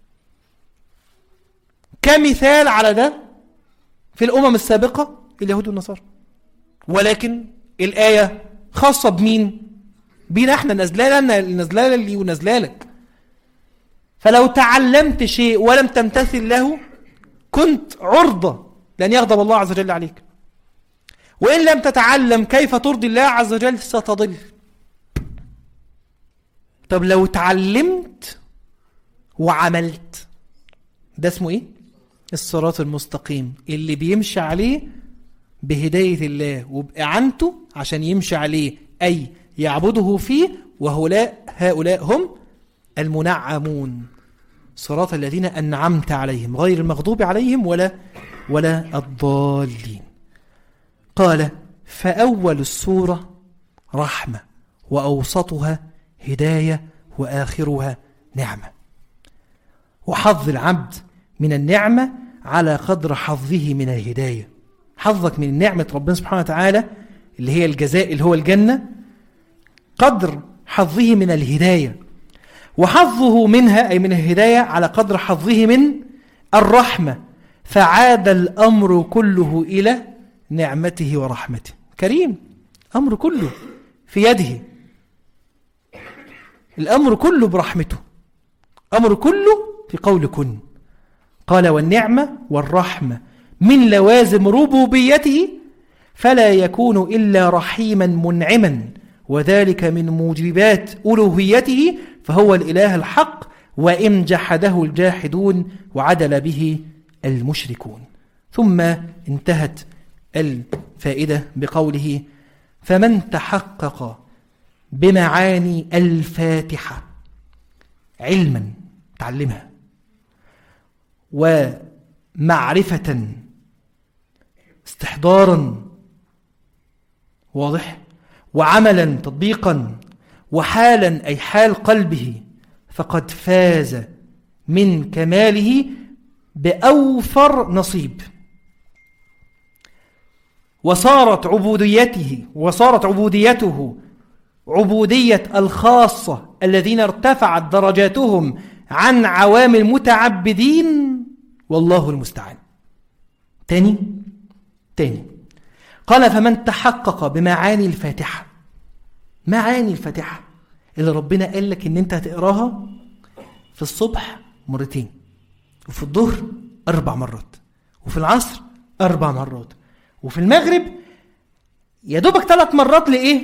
كمثال على ده في الأمم السابقة اليهود والنصارى، ولكن الآية خاصة بمين؟ بينا احنا، نزلالة نزلالة لي ونزلالك. فلو تعلمت شيء ولم تمتثل له كنت عرضة لأن يغضب الله عز وجل عليك. وإن لم تتعلم كيف ترضي الله عز وجل ستضل. طب لو تعلمت وعملت، ده اسمه ايه؟ الصراط المستقيم اللي بيمشي عليه بهداية الله وبإعانته عشان يمشي عليه، أي يعبده فيه. وهؤلاء هؤلاء هم المنعمون، صراط الذين أنعمت عليهم غير المغضوب عليهم ولا ولا الضالين. قال فأول السورة رحمة وأوسطها هداية وآخرها نعمة. وحظ العبد من النعمة على قدر حظه من الهداية. حظك من نعمة ربنا سبحانه وتعالى اللي هي الجزاء اللي هو الجنة قدر حظه من الهداية، وحظه منها أي من الهداية على قدر حظه من الرحمة. فعاد الأمر كله إلى نعمته ورحمته. كريم، أمر كله في يده، الأمر كله برحمته، أمر كله في قول كن. قال والنعمة والرحمة من لوازم ربوبيته فلا يكون إلا رحيما منعما، وذلك من موجبات ألوهيته، فهو الإله الحق وإن جحده الجاحدون وعدل به المشركون. ثم انتهت الفائدة بقوله فمن تحقق بمعاني الفاتحة علما تعلمها، ومعرفة استحضارا واضح، وعملا تطبيقا، وحالا أي حال قلبه، فقد فاز من كماله بأوفر نصيب. وصارت عبوديته وصارت عبوديته عبودية الخاصة الذين ارتفعت درجاتهم عن عوام المتعبدين، والله المستعان. تاني تاني قال فمن تحقق بمعاني الفاتحة، معاني الفاتحة اللي ربنا قال لك ان انت هتقراها في الصبح مرتين، وفي الظهر اربع مرات، وفي العصر اربع مرات، وفي المغرب يا دوبك ثلاث مرات. لإيه؟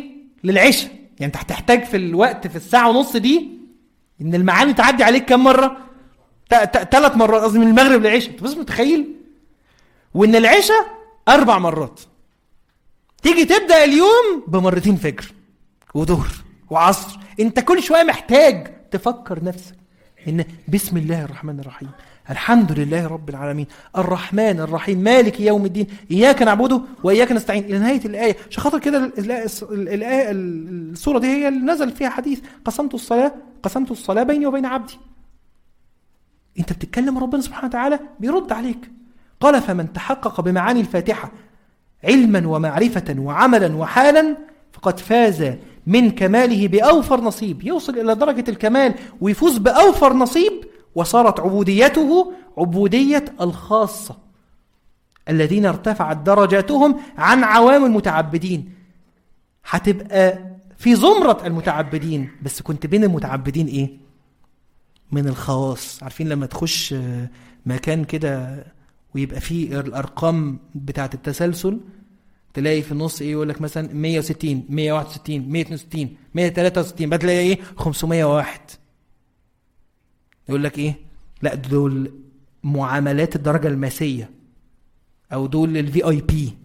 للعشاء. يعني انت هتحتاج في الوقت في الساعة ونص دي ان المعاني تعدي عليك كم مرة؟ ثلاث مرات، قصدي من المغرب للعشاء. انت بس متخيل؟ وان العشاء اربع مرات. تيجي تبدأ اليوم بمرتين فجر وظهر وعصر. انت كل شوية محتاج تفكر نفسك ان بسم الله الرحمن الرحيم، الحمد لله رب العالمين، الرحمن الرحيم، مالك يوم الدين، إياك نعبده وإياك نستعين، إلى نهاية الآية. عشان خاطر كده الآية السورة دي هي اللي نزل فيها حديث قسمت الصلاة قسمت الصلاة بيني وبين عبدي. أنت بتتكلم ربنا سبحانه وتعالى بيرد عليك. قال فمن تحقق بمعاني الفاتحة علما ومعرفة وعملا وحالا فقد فاز من كماله بأوفر نصيب. يوصل إلى درجة الكمال ويفوز بأوفر نصيب، وصارت عبوديته عبودية الخاصة الذين ارتفعت درجاتهم عن عوام المتعبدين. هتبقى في زمرة المتعبدين، بس كنت بين المتعبدين ايه؟ من الخواص. عارفين لما تخش مكان كده ويبقى فيه الارقام بتاعة التسلسل، تلاقي في النص ايه؟ يقول لك مثلا مية وستين، مية وواحد وستين، مية واثنين وستين، مية وثلاثة وستين، بتلاقي ايه؟ خمسمية وواحد. يقول لك ايه؟ لا دول معاملات الدرجة الماسية، او دول الفي اي بي،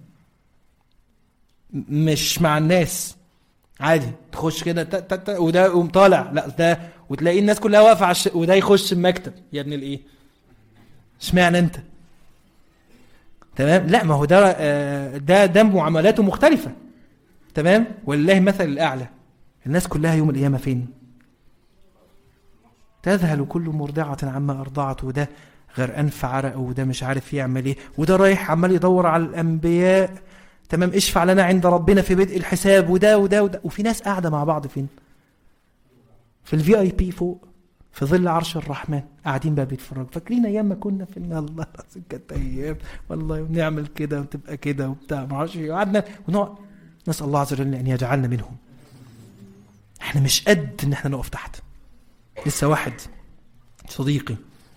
مش مع الناس عادي. تخش كده وده يقوم طالع، لا ده، وتلاقي الناس كلها واقفه على الش... وده يخش المكتب. يا ابن الايه؟ اشمعنى انت؟ تمام؟ لا ما هو ده ده ده معاملاته مختلفه. تمام؟ ولله المثل الاعلى. الناس كلها يوم القيامه فين؟ تذهل كل مرضعة عما أرضعت، وده غرقان في عرق، وده مش عارف يعمل ايه، وده رايح عمال يدور على الأنبياء. تمام؟ اشفع لنا عند ربنا في بدء الحساب، وده وده وده. وفي ناس قاعدة مع بعض فين؟ في الفي اي بي فوق في ظل عرش الرحمن، قاعدين بقى بيتفرجوا. فاكرين ايام ما كنا في الله كانت ايام والله، ونعمل كده وتبقى كده وبتاع ما اعرفش. قعدنا ونقعد نسأل الله عز وجل ان يجعلنا منهم. احنا مش قد ان احنا نقف تحت. لسه واحد صديقي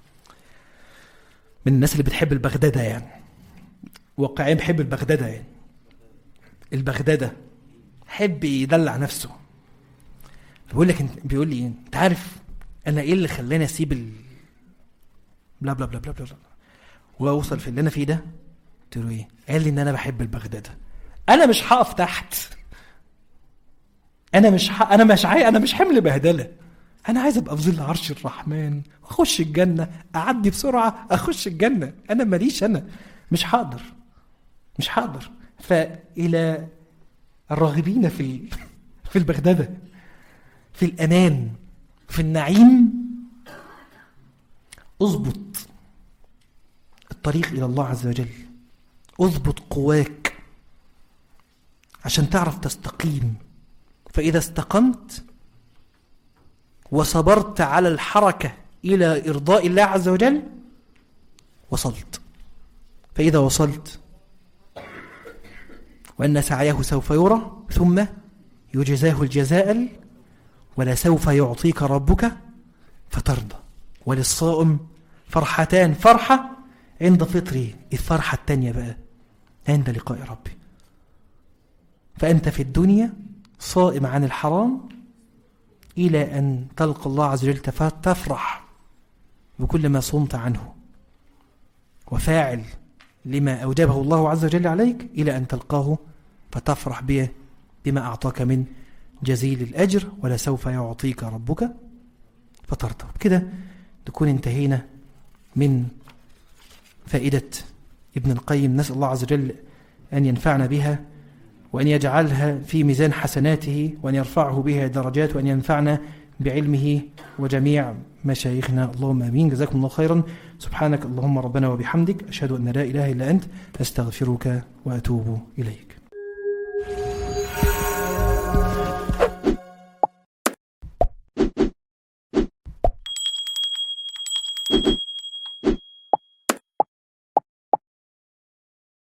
من الناس اللي بتحب البغدادة، يعني واقعين بحب البغدادة، يعني البغدادة حب يدلع نفسه. بيقول لك انت، بيقول لي انت عارف انا ايه اللي خلاني اسيب ال بلا بلا بلا بلا بلا واوصل في اللي انا فيه ده؟ قلت له ايه؟ قال لي ان انا بحب البغدادة. انا مش هقف تحت، انا مش ح... انا مش عاي... انا مش حمل بهدله. انا عايز ابقى في ظل عرش الرحمن، اخش الجنه، اعدي بسرعه اخش الجنه. انا ماليش، انا مش هقدر مش هقدر فالى الراغبين في ال... في البغدادة، في الامان، في النعيم، اضبط الطريق الى الله عز وجل، اضبط قواك عشان تعرف تستقيم. فاذا استقمت وصبرت على الحركة إلى إرضاء الله عز وجل وصلت. فإذا وصلت وأن سعيه سوف يرى ثم يجزاه الجزاء ولسوف يعطيك ربك فترضى. وللصائم فرحتان، فرحة عند فطره، الفرحة التانية بقى عند لقاء ربي. فأنت في الدنيا صائم عن الحرام إلى أن تلقى الله عز وجل تفرح بكل ما صمت عنه، وفاعل لما أوجبه الله عز وجل عليك إلى أن تلقاه فتفرح به بما أعطاك من جزيل الأجر ولسوف يعطيك ربك فترضى. كده تكون انتهينا من فائدة ابن القيم. نسأل الله عز وجل أن ينفعنا بها وأن يجعلها في ميزان حسناته وأن يرفعه بها درجات وأن ينفعنا بعلمه وجميع مشايخنا. اللهم آمين. جزاكم الله خيرا. سبحانك اللهم ربنا وبحمدك، أشهد أن لا إله إلا أنت، أستغفرك وأتوب إليك.